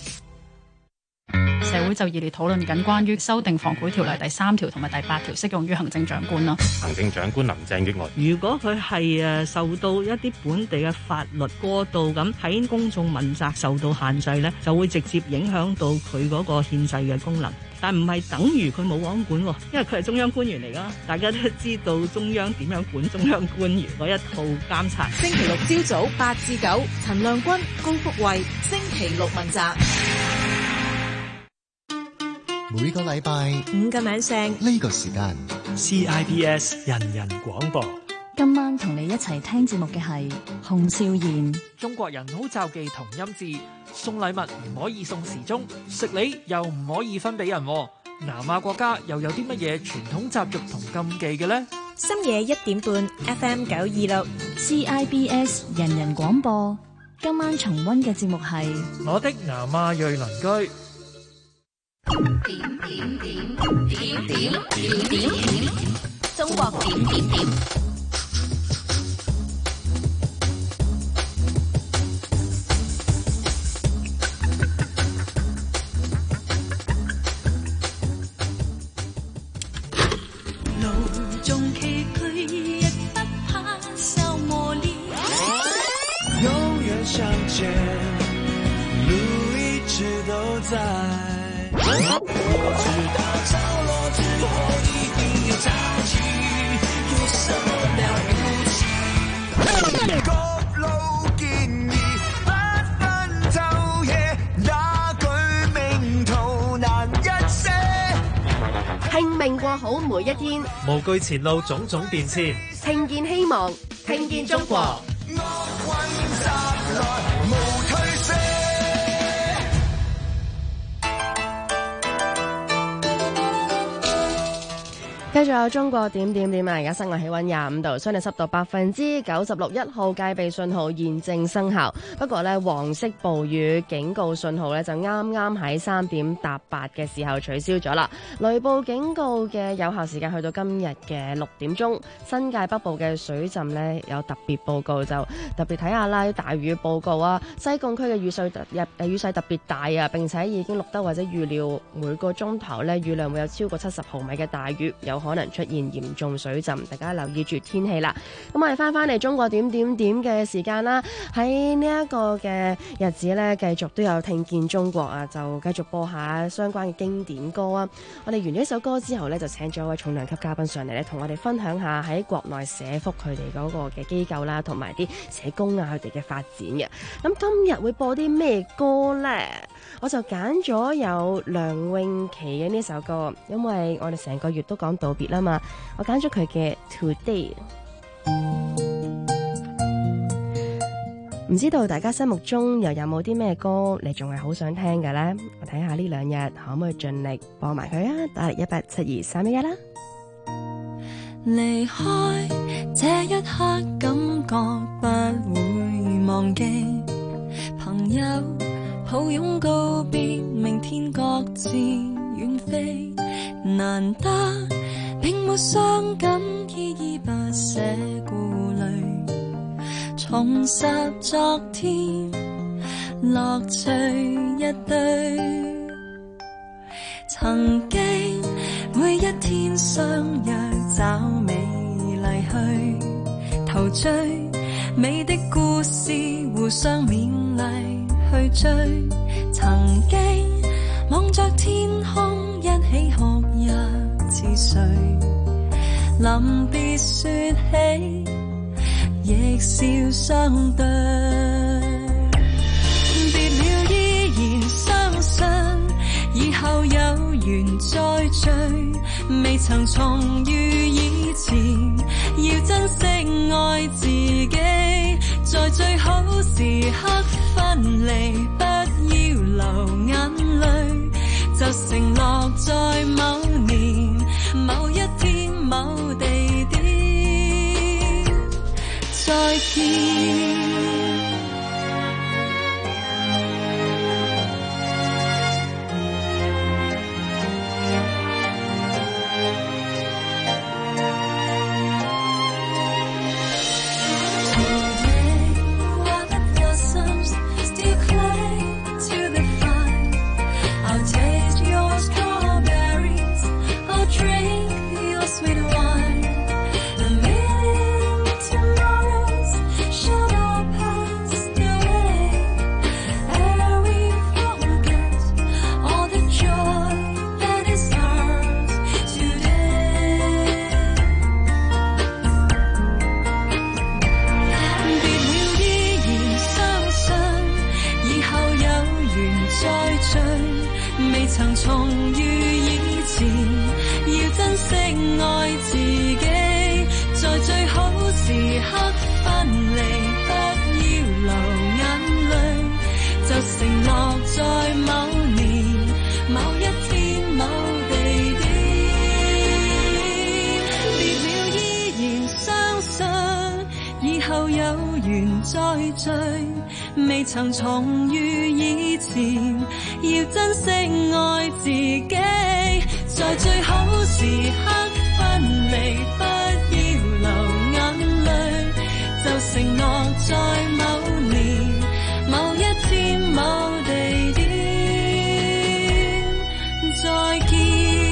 社會就熱烈討論緊關於修訂房管條例第3條同埋第8條適用於行政長官啦。 行政長官林鄭月娥， 如果佢係受到一啲本地嘅法律過度咁喺公眾問責受到限制呢，就會直接影響到佢嗰個憲制嘅功能。 但唔係等於佢冇網管喎，因為佢係中央官員嚟㗎。大家都知道中央點樣管中央官員嗰一套監察。 星期六朝早8至9，陳亮君、高福慧，星期六問責。 每個禮拜 5個晚上呢個時間 CIBS 人人廣播。 今晚同你一齊聽節目嘅係洪少賢。 中國人好罩忌同音字，送禮物唔可以送時鐘，食梨又唔可以分俾人。南亞國家又有啲乜嘢傳統習俗同禁忌嘅呢？ 深夜1點半 FM 926 CIBS 人人廣播。今晚重溫嘅節目係我的南亞裔鄰居。 中國點點點。 路縱崎嶇，亦不怕受磨練。 永遠相見，路一直都在。我知道潮落之後一定有朝氣，有什麼了不起？各路建議不分晝夜，那句名圖難一些。 拼命過好每一天， 無懼前路種種變遷， 聽見希望，聽見中國。繼續有中國點點點啊！而家室外氣溫25度，相對濕度96%，1號戒備信號現正生效。不過呢，黃色暴雨警告信號呢就啱啱喺3點搭8嘅時候取消咗啦。雷暴警告嘅有效時間去到今日嘅6點鐘。新界北部嘅水浸呢有特別報告，就特別睇下啦，大雨報告啊！西貢區嘅雨勢特別大啊，並且已經錄得或者預料每個鐘頭呢雨量會有超過70毫米嘅大雨，有可能出現嚴重水浸，大家留意住天氣啦。咁我哋翻嚟中國點點點嘅時間啦，喺呢一個嘅日子呢，繼續都有聽見中國啊，就繼續播下相關嘅經典歌啊。我哋完咗一首歌之後呢，就請咗一位重量級嘉賓上嚟咧，同我哋分享下喺國內社福佢哋嗰個嘅機構啦，同埋啲社工啊佢哋嘅發展嘅。咁今日會播啲咩歌呢？我就揀咗有梁詠琪嘅呢首歌，因為我哋成個月都講道別啦嘛，我揀咗佢嘅 Today。唔知道大家心目中又有冇啲咩歌你仲係好想聽嘅呢？我睇下呢2日可唔可以盡力播埋佢啊！打嚟1872311啦。 離開這一刻，感覺不會忘記朋友。抱擁告別，明天各自遠飛。難得並沒傷感，依依不捨顧慮，重拾昨天，樂趣一堆。曾經每一天相約找美麗去，陶醉美的故事，互相勉勵。去追，曾經望着天空，一起哭泣似誰？臨別說起，亦笑相對。別了依然相信，以後有緣再聚。未曾重遇以前，要珍惜愛自己。在最好時刻分離，不要流眼淚，就承諾在某年某一天某地點再見。Sweet wine, a million tomorrows, shadow 時刻分離，不要流眼淚，就承諾在某年某一天某地點，別了依然相信以後有緣再聚，未曾重遇以前，要珍惜愛自己，在最好時刻分離，不要流眼淚，就承諾在某年某一天某地點再見。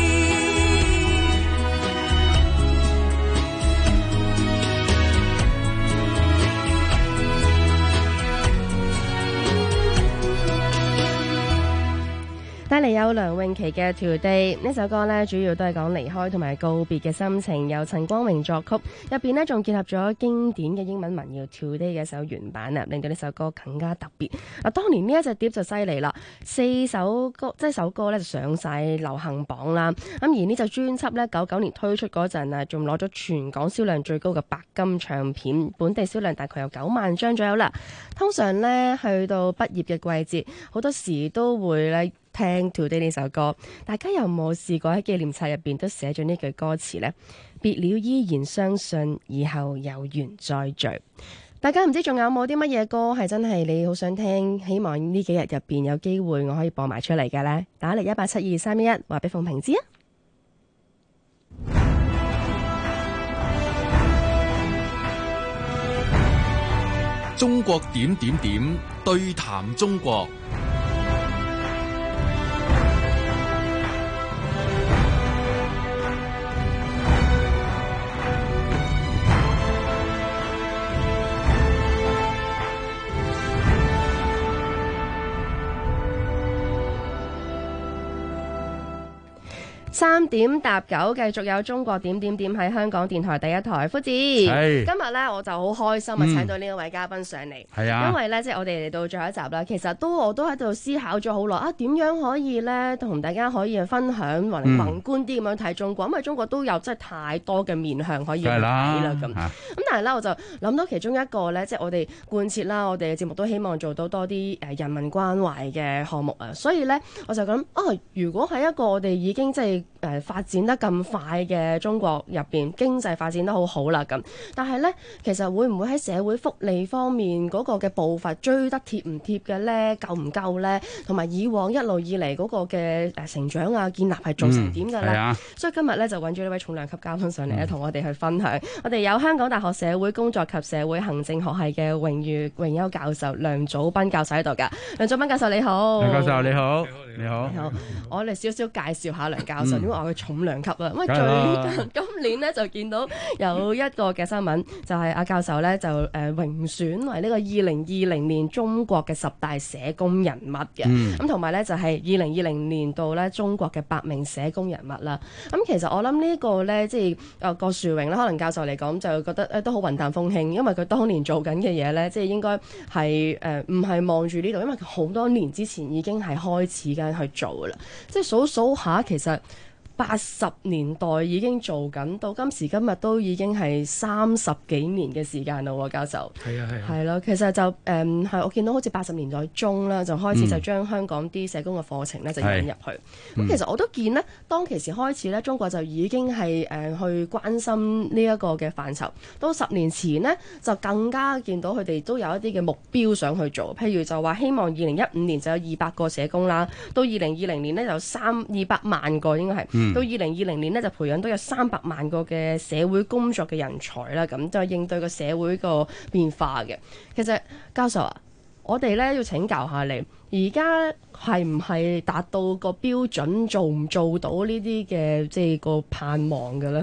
帶嚟有梁詠琪嘅《條地》呢首歌呢，主要都係講離開同埋告別嘅心情，由陳光榮作曲，入邊呢仲結合咗經典嘅英文民謠《Today》嘅一首原版啊，令到呢首歌更加特別。當年呢一隻碟就犀利啦，4首歌即係首歌呢就上晒流行榜啦。咁而呢隻專輯呢，99年推出嗰陣啊，仲攞咗全港銷量最高嘅白金唱片，本地銷量大概有9萬張左右啦。通常呢，去到畢業嘅季節，好多時都會咧聽 Today 呢首歌，大家有冇試過喺紀念冊入邊都寫咗呢句歌詞呢？別了依然相信以後有緣再聚。大家唔知仲有冇啲乜嘢歌係真係你好想聽，希望呢幾日入邊有機會我可以播埋出嚟嘅呢？打嚟1872311話俾鳳萍知啊！ 中國點點點對談中國。 3點搭9，繼續有中國點點點喺香港電台第一台。夫子，今日咧我就好開心啊，請到呢一位嘉賓上嚟。係啊，因為咧即係我哋嚟到最後一集啦，其實我都喺度思考咗好耐啊，點樣可以咧同大家可以分享或者宏觀啲咁樣睇中國，因為中國都有真係太多嘅面向可以去睇啦咁。咁但係咧我就諗到其中一個咧，即係我哋貫徹啦，我哋嘅節目都希望做到多啲人民關懷嘅項目啊，所以咧我就諗如果喺一個我哋已經即係發展得咁快嘅中國入邊，經濟發展得好好啦咁，但係呢，其實會唔會喺社會福利方面嗰個嘅步伐追得貼唔貼嘅呢？夠唔夠呢？同埋以往一路以嚟嗰個嘅成長啊建立係做成點嘅呢？所以今日呢，就揾咗呢位重量級嘉賓上嚟咧，同我哋去分享。我哋有香港大學社會工作及社會行政學系嘅榮休教授梁祖彬教授喺度㗎。梁祖彬教授你好。 梁教授你好。你好。 我哋少少介紹下梁教授，因為我係重量級啦。因為最近今年呢，就見到有一個嘅新聞，就係阿教授呢，就榮選為呢個2020年中國嘅10大社工人物嘅。咁同埋呢，就係2020年度呢中國嘅100名社工人物啦。咁其實我諗呢個呢，即係個殊榮呢，可能教授嚟講就覺得都好雲淡風輕，因為佢當年做緊嘅嘢呢，即係應該係唔係望住呢度，因為好多年之前已經係開始緊去做㗎啦。即係數數下，其實80年代已經做緊，到今時今日都已經係30幾年嘅時間啦喎，教授。係啊係啊。係咯，其實就係我見到好似80年代中啦，就開始就將香港啲社工嘅課程咧就引入去。咁其實我都見呢，當其時開始咧，中國就已經係去關心呢一個嘅範疇。到10年前呢，就更加見到佢哋都有一啲嘅目標想去做，譬如就話希望2015年就有200個社工啦，到2020年呢，就200萬個應該係。到2020年呢，就培養都有300萬個嘅社會工作嘅人才啦，咁就應對個社會個變化嘅。其實教授啊，我哋咧要請教下你，而家係唔係達到個標準，做唔做到呢啲嘅即係個盼望嘅咧？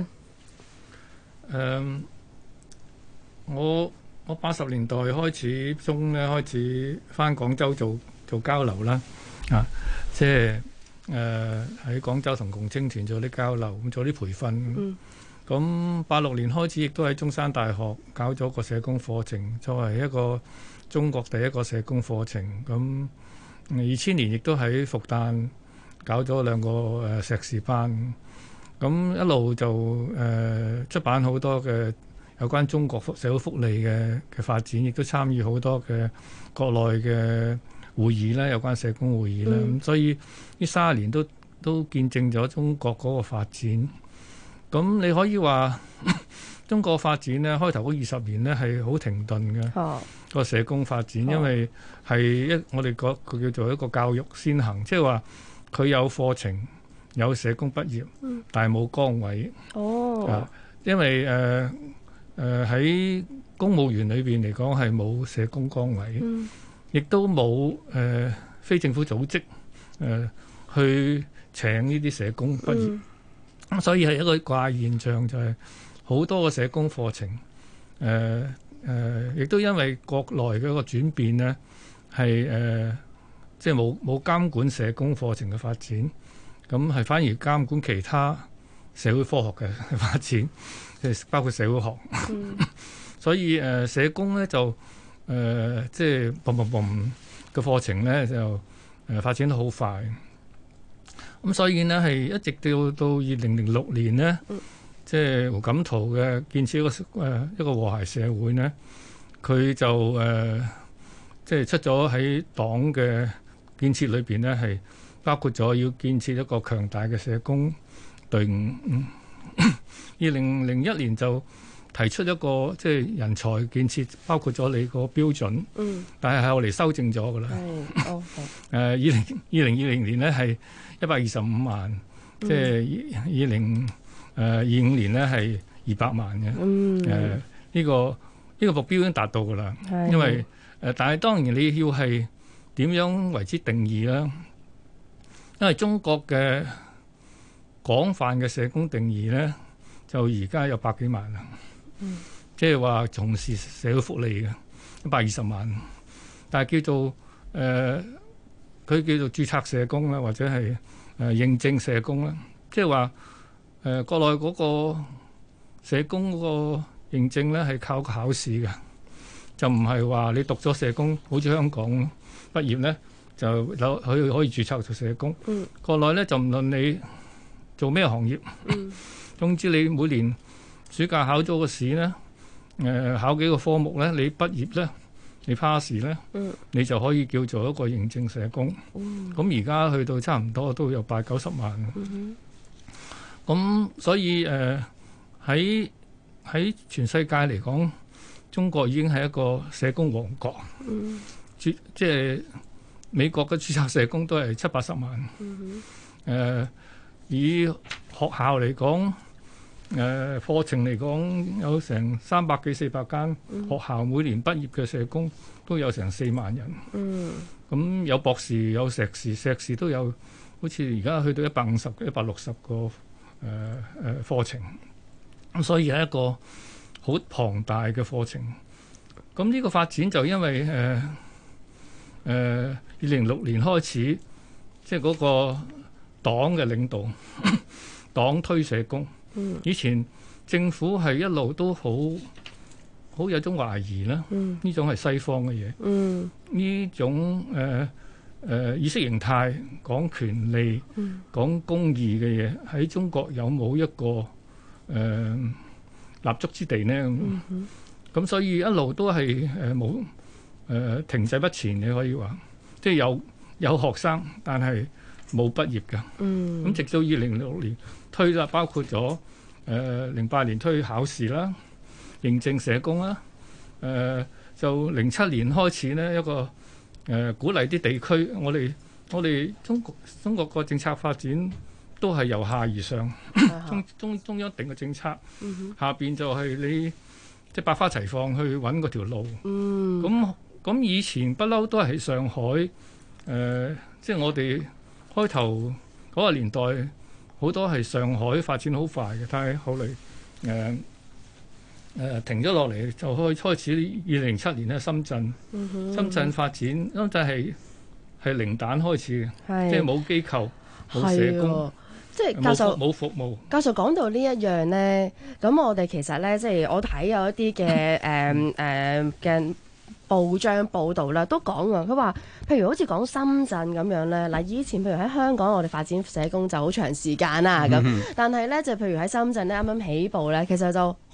我80年代開始中咧開始返廣州做交流啦，即係。喺廣州同共青團做啲交流，咁做啲培訓。咁86年開始，亦都喺中山大學搞咗個社工課程，作為一個中國第一個社工課程。咁2000年亦都喺復旦搞咗2個碩士班。咁一路就出版好多嘅有關中國社會福利嘅發展，亦都參與好多嘅國內嘅會議啦，有關社工會議啦。咁所以呢30年都見證咗中國嗰個發展。咁你可以話中國發展呢，開頭嗰20年呢係好停頓嘅個社工發展，因為係我哋佢叫做一個教育先行，即係話佢有課程有社工畢業，但係冇崗位。因為喺公務員裏邊嚟講係冇社工崗位，亦都冇非政府組織去請呢啲社工畢業。所以係一個怪現象，就係好多個社工課程，亦都因為國內嘅一個轉變呢，係即係冇監管社工課程嘅發展，咁係反而監管其他社會科學嘅發展，即係包括社會學。所以社工呢，就即係嘅課程呢，就發展得好快。咁所以呢，係一直到2006年呢，即係胡錦濤嘅建設一個和諧社會呢，佢就即係出咗喺黨嘅建設裏邊呢，係包括咗要建設一個強大嘅社工隊伍。2001年就提出一個即係人才建設，包括咗你個標準，但係後嚟修正咗㗎啦。2020年呢係125萬，即係2025年呢係200萬嘅。呢個目標已經達到㗎啦。因為但係當然你要係點樣為之定義啦？因為中國嘅廣泛嘅社工定義呢，就而家有100幾萬啦。即係話從事社會福利嘅120萬，但係叫做佢叫做註冊社工啦，或者係認證社工啦。即係話國內嗰個社工嗰個認證咧係靠考試嘅，就唔係話你讀咗社工，好似香港畢業咧就可以註冊做社工。國內咧就唔論你做咩行業，總之你每年暑假考咗個試咧，考幾個科目咧，你畢業咧，你 pass 咧，你就可以叫做一個認證社工。咁而家去到差唔多都有80-90萬。咁所以喺全世界嚟講，中國已經係一個社工王國。即係美國嘅註冊社工都係70-80萬。以學校嚟講，課程嚟講有成300幾400間學校，每年畢業嘅社工都有成4萬人。咁有博士有碩士都有，好似而家去到150、160個課程。咁所以係一個好龐大嘅課程。咁呢個發展就因為2006年開始，即係嗰個黨嘅領導，黨推社工。以前政府係一路都好有種懷疑啦，呢種係西方嘅嘢，呢種意識形態講權利、講公義嘅嘢喺中國有冇一個立足之地呢？咁所以一路都係冇停滯不前，你可以話，即係有學生，但係冇畢業嘅。咁直到2006年推啦，包括咗08年推考試啦，認證社工啦，就07年開始呢，一個鼓勵啲地區，我哋中國個政策發展都係由下而上，中央定嘅政策，下邊就係你即係百花齊放去揾嗰條路。咁以前不嬲都係上海，即係我哋開頭嗰個年代，好多係上海發展好快嘅，但係後嚟停咗落嚟，就開始2007年咧深圳發展，深圳係零蛋開始嘅，即係冇機構冇社工。 即係教授冇服務。 教授講到呢一樣呢，咁我哋其實呢，即係我睇有一啲嘅嘅報章報導啦，都講啊，佢話譬如好似講深圳咁樣呢，嗱以前譬如喺香港我哋發展社工就好長時間啦咁，但係呢，就譬如喺深圳呢，啱啱起步呢，其實就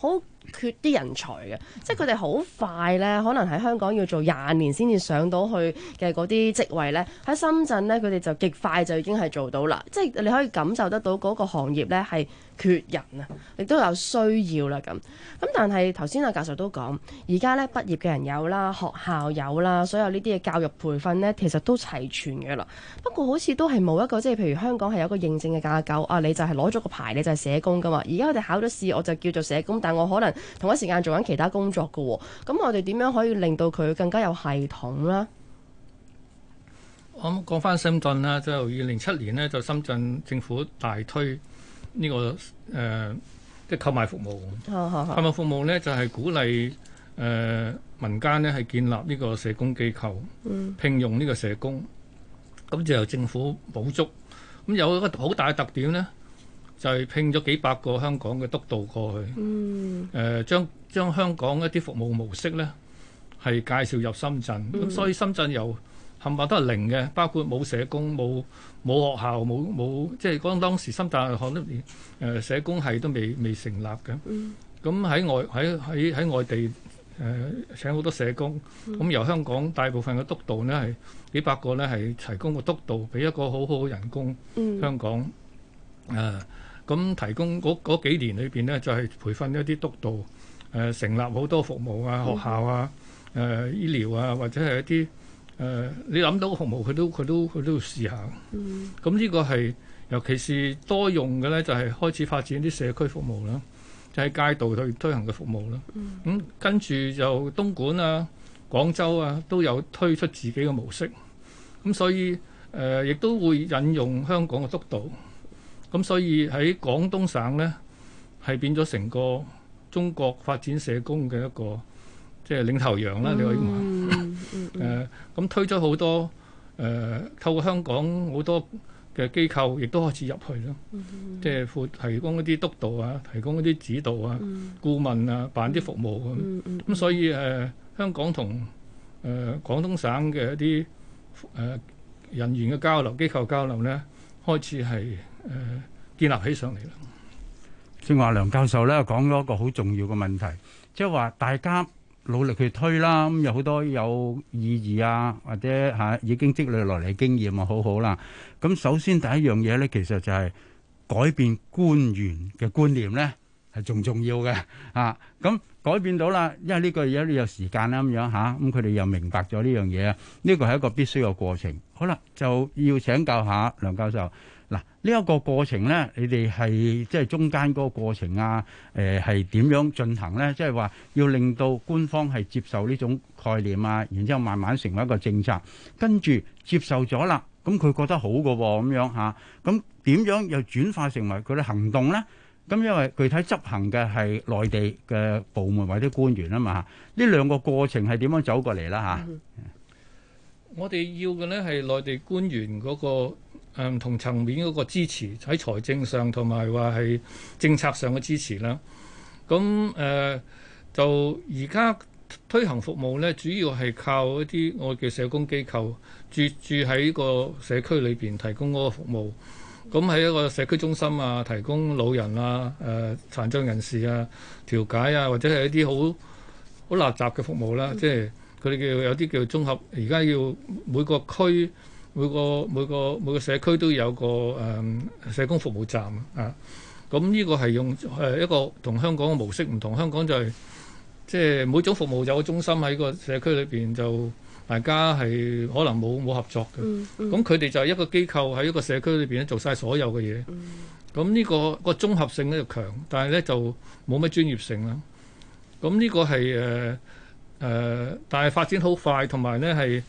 好缺啲人才嘅，即係佢哋好快咧，可能喺香港要做20年先至上到去嘅嗰啲職位咧，喺深圳咧佢哋就極快就已經係做到啦。即係你可以感受得到嗰個行業咧係缺人啊，亦都有需要啦咁。但係頭先阿教授都講，而家咧畢業嘅人有啦，學校有啦，所有呢啲嘅教育培訓咧其實都齊全嘅啦。不過好似都係冇一個即係譬如香港係有個認證嘅架構啊，你就係攞咗個牌你就係社工噶嘛。而家我哋考咗試我就叫做社工，但我可能同一時間做緊其他工作嘅喎，咁我哋點樣可以令到佢更加有系統啦？ 我講翻深圳啦，就2007年呢，就深圳政府大推呢、這個即係購買服務。購買服務呢，就係鼓勵民間呢係建立呢個社工機構，聘用呢個社工，咁就由政府補足。咁有一個好大嘅特點呢，就係聘咗幾百個香港嘅督導過去，將香港一啲服務模式呢係介紹入深圳。咁所以深圳由冚唪唥都係零嘅，包括冇社工、冇學校、冇即係當時深圳大學都連社工系都未成立嘅。咁喺外地請好多社工，咁由香港大部分嘅督導呢係幾百個呢係提供個督導，俾一個好好嘅人工。香港咁提供嗰幾年裏邊呢，就係培訓一啲督導，成立好多服務啊、學校啊、醫療啊，或者係一啲你諗到嘅服務，佢都要試下。咁呢個係尤其是多用嘅呢，就係開始發展啲社區服務啦，就喺街道去推行嘅服務啦。跟住就東莞啊、廣州啊都有推出自己嘅模式。咁所以亦都會引用香港嘅督導。咁所以喺廣東省呢，係變咗成個中國發展社工嘅一個即係領頭羊啦，你可以話。咁推咗好多透過香港好多嘅機構，亦都開始入去咯。即係提供一啲督導啊，提供一啲指導啊、顧問啊，辦啲服務咁。咁所以香港同廣東省嘅一啲人員嘅交流、機構交流呢，開始係建立起上嚟啦。 正話梁教授咧講咗一個好重要嘅問題，即係話大家努力去推啦，咁有好多有意義啊，或者已經積累落嚟經驗啊，好好啦。咁首先第一樣嘢咧，其實就係改變官員嘅觀念咧，係仲重要嘅啊。咁改變到啦，因為呢個嘢都有時間啦，咁樣嚇，咁佢哋又明白咗呢樣嘢啊。呢個係一個必須嘅過程。好啦，就要請教下梁教授。嗱，呢一個過程咧，你哋係即係中間嗰個過程啊，係點樣進行咧？即係話要令到官方係接受呢種概念啊，然之後慢慢成為一個政策，跟住接受咗啦，咁佢覺得好嘅喎，咁樣嚇，咁點樣又轉化成為佢哋行動咧？咁因為具體執行嘅係內地嘅部門或者官員啊嘛，呢兩個過程係點樣走過嚟啦嚇？ 我哋要嘅咧係內地官員嗰個唔同層面嗰個支持，喺財政上同埋話係政策上嘅支持啦。咁就而家推行服務咧，主要係靠一啲我嘅社工機構住喺個社區裏邊提供嗰個服務。咁喺一個社區中心啊，提供老人啊、殘障人士啊調解啊，或者係一啲好垃雜嘅服務啦。即係佢哋有啲叫綜合，而家要每個區。每個社區都有個社工服務站啊，咁呢個係用一個同香港嘅模式唔同。香港就係即係每種服務有個中心喺個社區裏邊，就大家係可能冇合作嘅。咁佢哋就係一個機構喺一個社區裏邊咧做晒所有嘅嘢。咁呢個綜合性咧就強，但係咧就冇乜專業性啦。咁呢個係但係發展好快，同埋咧係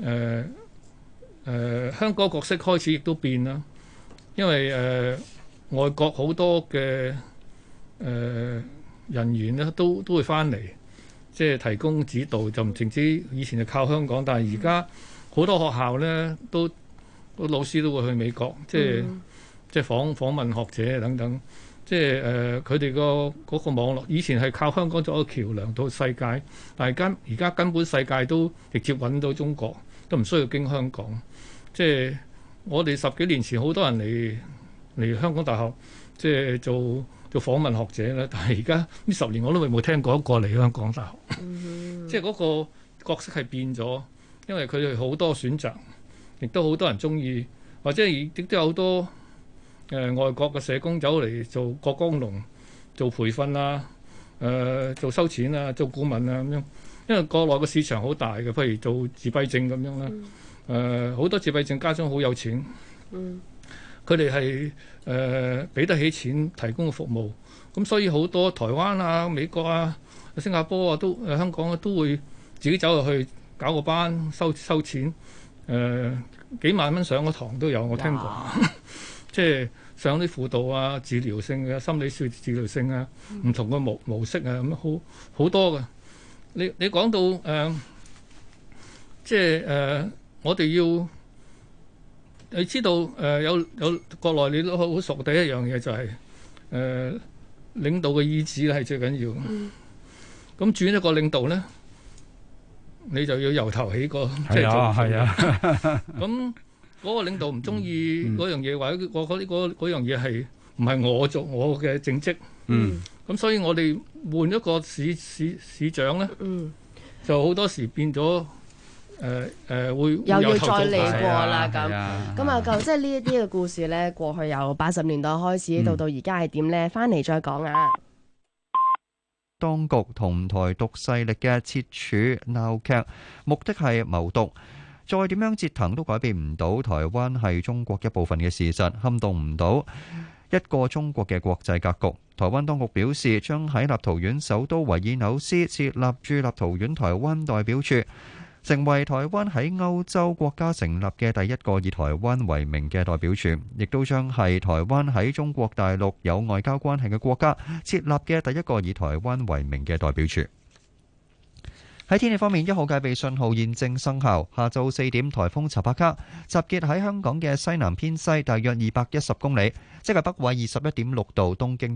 香港角色開始亦都變啦，因為外國好多嘅人員咧都會翻嚟，即係提供指導，就唔淨止以前就靠香港，但係而家好多學校咧都老師都會去美國，即係訪問學者等等，即係佢哋嗰個網絡以前係靠香港做一個橋梁到世界，但係而家根本世界都直接揾到中國，都唔需要經香港。即係我哋10幾年前好多人嚟香港大學，即係做做訪問學者啦。但係而家呢10年我都未冇聽過一個嚟香港大學，即係嗰個角色係變咗，因為佢哋好多選擇，亦都好多人中意，或者亦都有好多外國嘅社工走嚟做國光龍、做培訓啊、做收錢啊、做顧問啊咁樣。因為國內個市場好大嘅，譬如做自閉症咁樣啦，好多自閉症家長好有錢，佢哋係俾得起錢提供嘅服務，咁所以好多台灣啊、美國啊、新加坡啊香港啊都會自己走入去搞個班收錢，幾萬蚊上個堂都有，我聽過，即係上啲輔導啊、治療性嘅心理治療性啊，唔同嘅模式啊，咁好多嘅。你講到我哋要你知道有國內你都好熟，第一樣嘢就係領導嘅意志係最緊要。咁轉一個領導咧，你就要由頭起過，即係係啊。咁嗰個領導唔中意嗰樣嘢，或者我覺得嗰樣嘢係唔係我做我嘅正職？咁所以我哋換一個市長咧，就好多時變咗會又要再嚟過啦咁啊！即係呢一啲嘅故事咧，過去由80年代開始到而家係點咧？翻嚟再講啊！ 當局同台獨勢力嘅切處鬧劇，目的係謀獨。再點樣折騰都改變唔到台灣係中國一部分嘅事實，撼動唔到一個中國嘅國際格局。台灣當局表示，將喺立陶宛首都維爾紐斯設立駐立陶宛台灣代表處，成為台灣喺歐洲國家成立嘅第一個以台灣為名嘅代表處，亦都將係台灣喺中國大陸有外交關係嘅國家設立嘅第一個以台灣為名嘅代表處。喺天氣方面，1號戒備信號現正生效。下晝4點，颱風查帕卡集結喺香港嘅西南偏西大約210公里，即係北緯21.6度、東經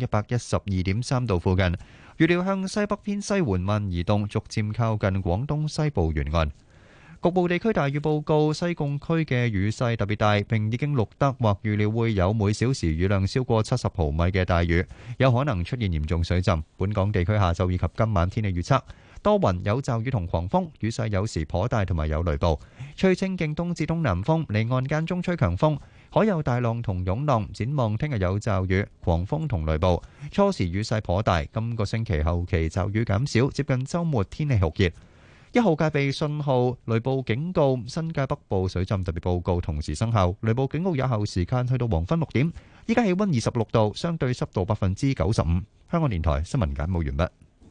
112.3度附近。預料向西北偏西緩慢移動，逐漸靠近廣東西部沿岸。局部地區大雨報告，西貢區嘅雨勢特別大，並已經錄得或預料會有每小時雨量超過70毫米嘅大雨，有可能出現嚴重水浸。本港地區下晝以及今晚天氣預測。多雲有驟雨同狂風，雨勢有時頗大，同埋有雷暴。吹清勁東至東南風，離岸間中吹強風，海有大浪同湧浪。展望聽日有驟雨、狂風同雷暴，初時雨勢頗大。今個星期後期驟雨減少，接近週末天氣酷熱。1號戒備信號、雷暴警告、新界北部水浸特別報告同時生效。雷暴警告有效時間去到黃昏6點。依家氣溫26度，相對濕度95%。香港電台新聞簡報完畢。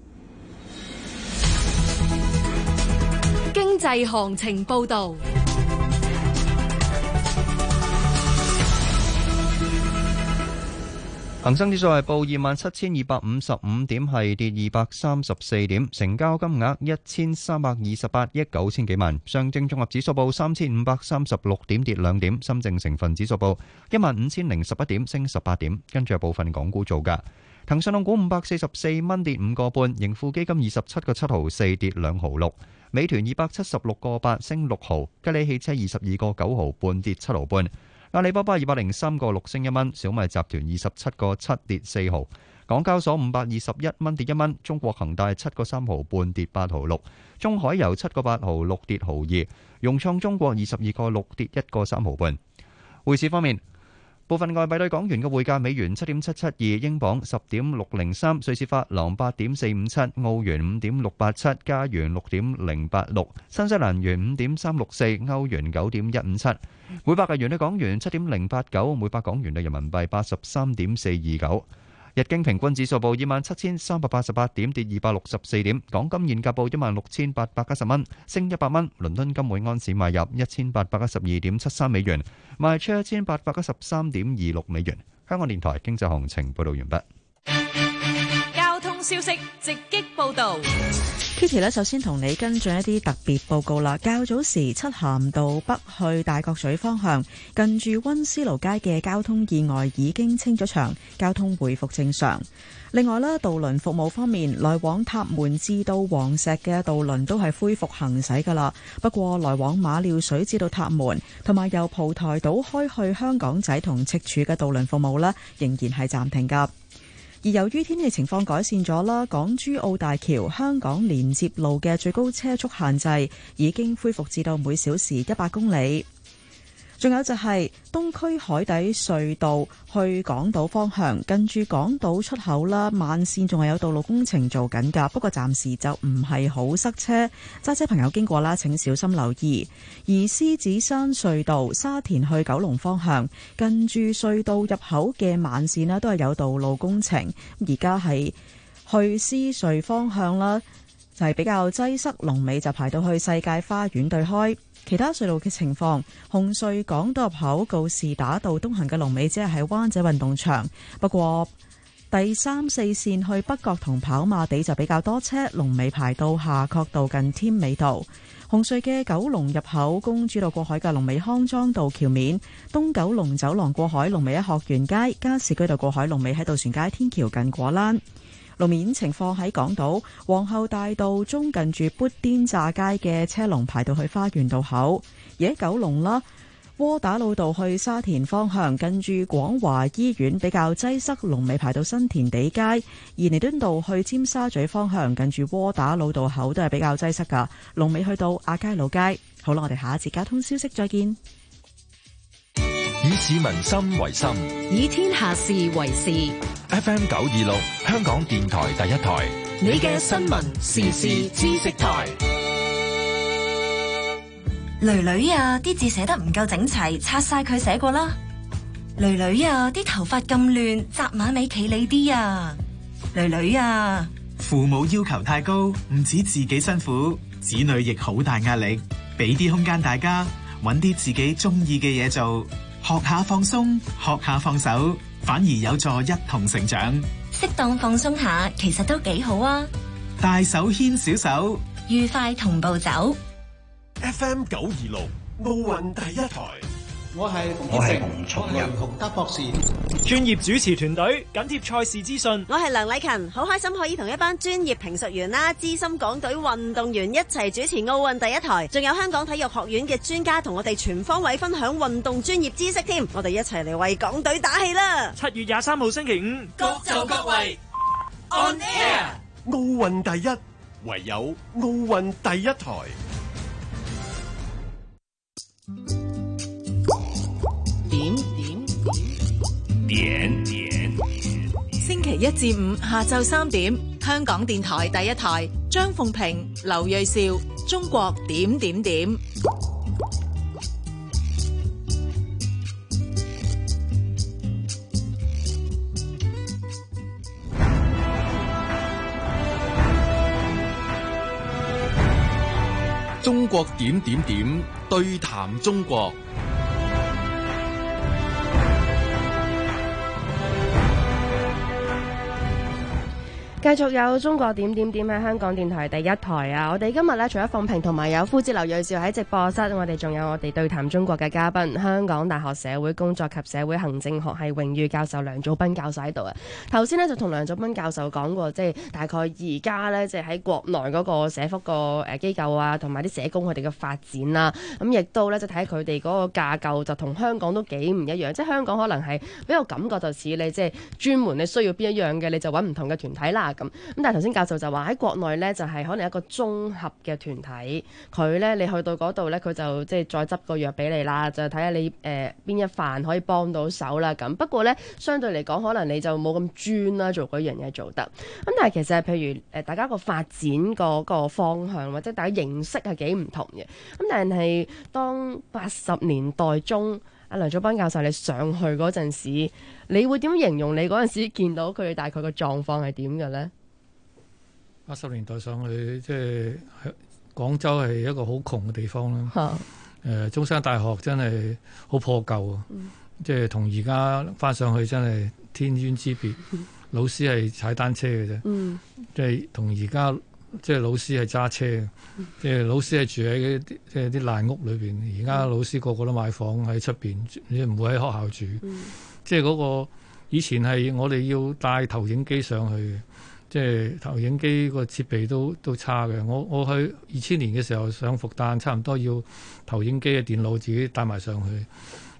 經濟行情報導。 恒生指數係報27,255點，係跌234點，成交金額1328億9千幾萬。上證綜合指數報3536點，跌2點。深證成分指數報15011點，升18點。跟住有部分港股造價。騰訊控股544蚊，跌5個半；盈富基金27個7毫4，跌2毫6；美團276個8，升6毫；吉利汽車22個9毫半，跌7毫半；阿里巴巴203個6，升1蚊；小米集團27個7，跌4毫；港交所521蚊，跌1蚊；中國恒大7個3毫半，跌8毫6；中海油7個8毫6，跌毫2；融創中國22個6，跌1個3毫半。匯市方面，部分外幣對港元嘅匯價：美元7.772，英鎊10.603，瑞士法郎8.457，澳元5.687，加元6.086，新西蘭元5.364，歐元9.157，每百日元對港元7.089，每百港元對人民幣83.429。日經平均指數報27,388點，跌264點。港金現價報16,810蚊，升100蚊。倫敦金每安士買入1812.73美元，賣出1813.26美元。香港電台經濟行情報道完畢。 交通消息直擊報道。 Kitty 呢，首先同你跟進一啲特別報告啦。較早時，漆咸道北去大角咀方向，近住溫思勞街嘅交通意外已經清咗場，交通恢復正常。另外呢，渡輪服務方面，來往塔門至到黃石嘅渡輪都係恢復行駛噶啦。不過，來往馬料水至到塔門，同埋由蒲台島開去香港仔同赤柱嘅渡輪服務呢，仍然係暫停噶。而而由於天氣情況改善咗啦，港珠澳大橋香港連接路嘅最高車速限制已經恢復至到每小時100公里。仲有就係東區海底隧道去港島方向，近住港島出口啦，慢線仲係有道路工程做緊㗎，不過暫時就唔係好塞車，揸車朋友經過啦，請小心留意。而獅子山隧道沙田去九龍方向，近住隧道入口嘅慢線啦，都係有道路工程，而家係去獅隧方向啦，就係比較擠塞，龍尾就排到去世界花園對開。其他隧道嘅情況，紅隧港島入口告士打道東行嘅龍尾只係喺灣仔運動場，不過第3、4線去北角同跑馬地就比較多車，龍尾排到夏慤道近添美道。紅隧嘅九龍入口公主道過海嘅龍尾康莊道橋面，東九龍走廊過海龍尾喺學園街，加士居道過海龍尾喺渡船街天橋近果欄。路面情況喺港島皇后大道中近住砵甸乍街嘅車龍排到去花園道口，而喺九龍啦，窩打老道去沙田方向近住廣華醫院比較擠塞，龍尾排到新填地街；而彌敦道去尖沙咀方向近住窩打老道口都係比較擠塞噶，龍尾去到亞皆老街。好啦，我哋下一節交通消息再見。 以市民心為心， 以天下事為事。 FM 926，香港電台第一台， 你嘅新聞時事知識台。 囡囡啊，啲字寫得唔夠整齊，擦晒佢寫過啦。囡囡啊，啲頭髮咁亂，紮馬尾企理啲啊。囡囡啊， 父母要求太高，唔止自己辛苦，子女亦好大壓力。俾啲空間大家，搵啲自己中意嘅嘢做。學下放鬆，學下放手，反而有助一同成長。 適當放鬆下，其實都幾好啊！ 大手牽小手， 愉快同步走。 FM 926，奧運第一台。 我係洪德博士， 專業主持團隊緊貼賽事資訊。 我係梁禮勤，好開心可以同一班專業評述員啦、資深港隊運動員一齊主持奧運第一台，仲有香港體育學院嘅專家同我哋全方位分享運動專業知識添。我哋一齊嚟為港隊打氣啦 ！7月23號星期五， 各就各位 On Air， 奧運第一，唯有奧運第一台。 點。星期一至五下晝3點，香港電台第一台，張鳳平、劉銳紹，中國點點點。 中國點點點，對談中國。 繼續有中國點點點喺香港電台第一台啊！我哋今日咧除咗鳳平同埋有夫子劉銳紹喺直播室，我哋仲有我哋對談中國嘅嘉賓，香港大學社會工作及社會行政學系榮譽教授梁祖斌教授喺度啊！頭先咧就同梁祖斌教授講過，即係大概而家咧即係喺國內嗰個社福個機構啊，同埋啲社工佢哋嘅發展啦，咁亦都咧就睇佢哋嗰個架構就同香港都幾唔一樣，即係香港可能係比較感覺就似你即係專門你需要邊一樣嘅你就揾唔同嘅團體啦。咁但係頭先教授就話喺國內咧就係可能一個綜合嘅團體，佢咧你去到嗰度咧佢就即係再執個藥俾你啦，就睇下你邊一範可以幫到手啦咁。不過咧相對嚟講可能你就冇咁專啦，做嗰樣嘢做得。咁但係其實譬如大家個發展嗰個方向或者大家形式係幾唔同嘅。咁但係當80年代中阿梁祖斌教授你上去嗰陣時，你會點形容你嗰陣時見到佢哋大概個狀況係點嘅咧？80 年代上去即係廣州係一個好窮嘅地方啦。中山大學真係好破舊啊！即係同而家翻上去真係天淵之別。老師係踩單車嘅啫，即係同而家即係老師係揸車，即係老師係住喺即係啲爛屋裏邊。而家老師個個都買房喺出邊，你唔會喺學校住。即係嗰個以前係我哋要帶投影機上去。即係投影機個設備都差嘅。我去2000年嘅時候上復旦，差唔多要投影機嘅電腦自己帶埋上去。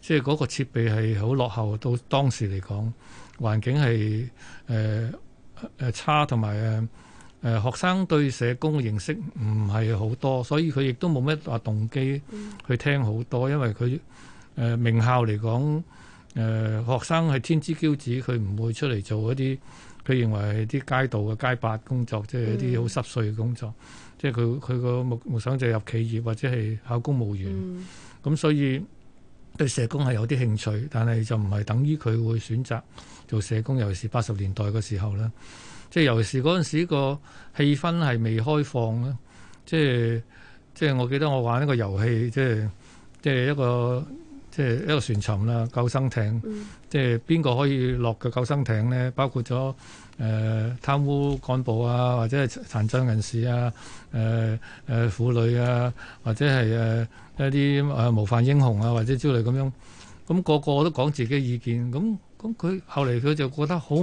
即係嗰個設備係好落後，到當時嚟講環境係差，同埋學生對社工嘅認識唔係好多，所以佢亦都冇乜話動機去聽好多，因為佢名校嚟講，學生係天之驕子，佢唔會出嚟做一啲佢認為係啲街道嘅街霸工作，即係一啲好濕碎嘅工作。即係佢個夢想就係入企業或者係考公務員。咁所以對社工係有啲興趣，但係就唔係等於佢會選擇做社工。尤其是80年代嘅時候咧，即係尤其是嗰陣時個氣氛係未開放咧。即係我記得我玩一個遊戲，即係一個船沉啦，救生艇。即係邊個可以落嘅救生艇咧？包括咗貪污幹部啊，或者係殘障人士啊，婦女啊，或者係一啲模範英雄啊，或者之類咁樣。咁個個都講自己意見。咁佢後嚟佢就覺得好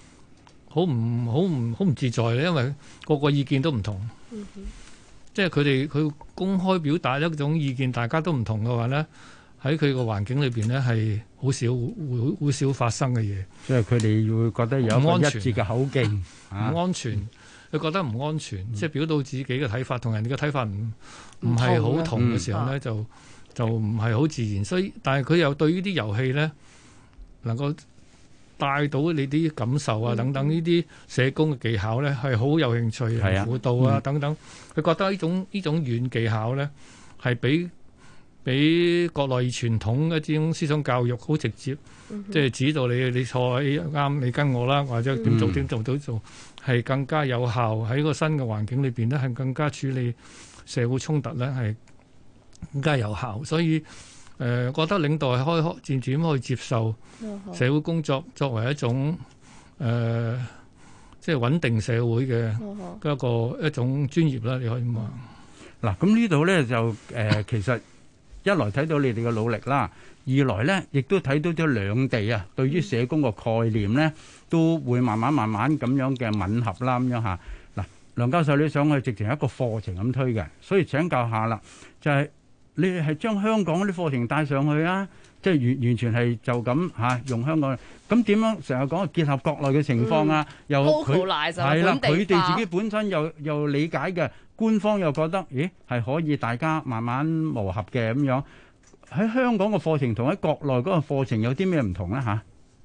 唔自在咧，因為個個意見都唔同。即係佢公開表達一種意見，大家都唔同嘅話咧，喺佢個環境裏邊咧係好少發生嘅嘢。 即係佢哋會覺得有一個一致嘅口徑， 唔安全。佢覺得唔安全，即係表到自己嘅睇法同人哋嘅睇法唔係好同嘅時候咧，就唔係好自然。所以，但係佢又對呢啲遊戲咧，能夠帶到你啲感受啊等等呢啲社工嘅技巧咧，係好有興趣嘅輔導啊等等。佢覺得呢種軟技巧咧，係比國內傳統一種思想教育好直接，即係指導你錯啱，你跟我啦，或者點做到做，係更加有效喺個新嘅環境裏邊咧，係更加處理社會衝突咧，係更加有效。所以覺得領導係漸漸去接受社會工作作為一種即係穩定社會嘅一種專業啦。你可以話嗱，咁呢度咧就其實一來睇到你哋嘅努力啦，二來咧亦都睇到咗兩地啊對於社工個概念咧都會慢慢咁樣嘅吻合啦，咁樣嚇。嗱，梁教授你想去直情一個課程咁推嘅，所以請教下啦，就係你係將香港嗰啲課程帶上去啊，即係完全係就咁嚇用香港，咁點樣成日講結合國內嘅情況啊？又佢係啦，佢哋自己本身又理解嘅，官方又覺得咦係可以大家慢慢磨合嘅咁樣。喺香港嘅課程同喺國內嗰個課程有啲咩唔同咧嚇？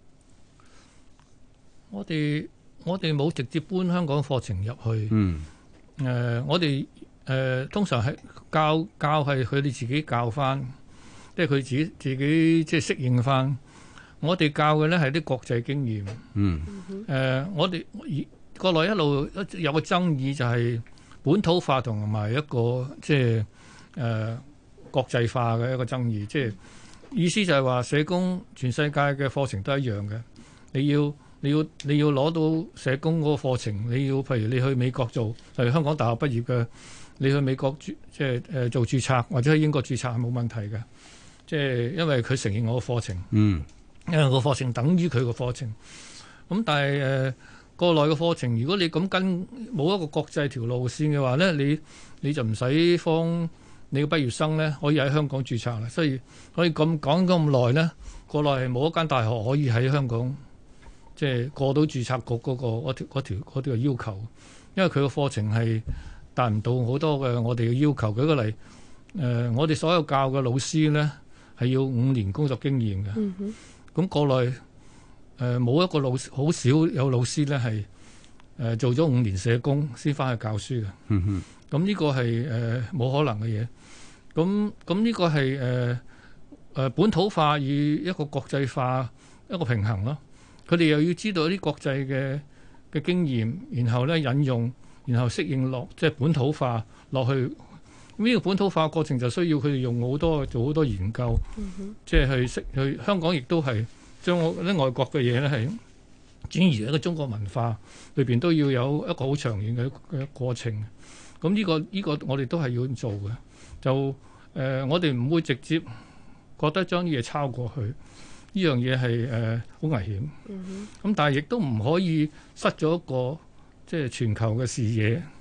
我哋冇直接搬香港課程入去。我哋通常係教係佢哋自己教翻，即係佢自己即係適應翻。我哋教嘅咧係啲國際經驗。我哋國內一路有個爭議就係本土化同埋一個即係國際化嘅一個爭議，即係意思就係話社工全世界嘅課程都一樣嘅，你要攞到社工嗰個課程，你要譬如你去美國做，例如香港大學畢業嘅，你去美國即係做註冊或者喺英國註冊係冇問題嘅，即係因為佢承認我個課程，因為個課程等於佢個課程。咁但係國內嘅課程，如果你咁跟冇一個國際條路線嘅話咧，你就唔使幫你嘅畢業生咧可以喺香港註冊啦。所以可以咁講咁耐咧，國內係冇一間大學可以喺香港即係過到註冊局嗰條要求，因為佢個課程係達唔到好多嘅我哋嘅要求。舉個例，我哋所有教嘅老師咧係要5年工作經驗嘅。咁國內冇一個老師，好少有老師咧係做咗5年社工先翻去教書嘅。咁呢個係冇可能嘅嘢。咁呢個係本土化與一個國際化一個平衡咯。佢哋又要知道一啲國際嘅經驗，然後咧引用，然後適應落即係本土化落去。呢個本土化過程就需要佢哋做好多研究，即係去香港亦都係將啲外國嘅嘢咧係轉移一個中國文化裏邊，都要有一個好長遠嘅過程。咁呢個我哋都係要做嘅。就我哋唔會直接覺得將啲嘢抄過去，呢樣嘢係好危險。咁但係亦都唔可以失咗一個即係全球嘅視野，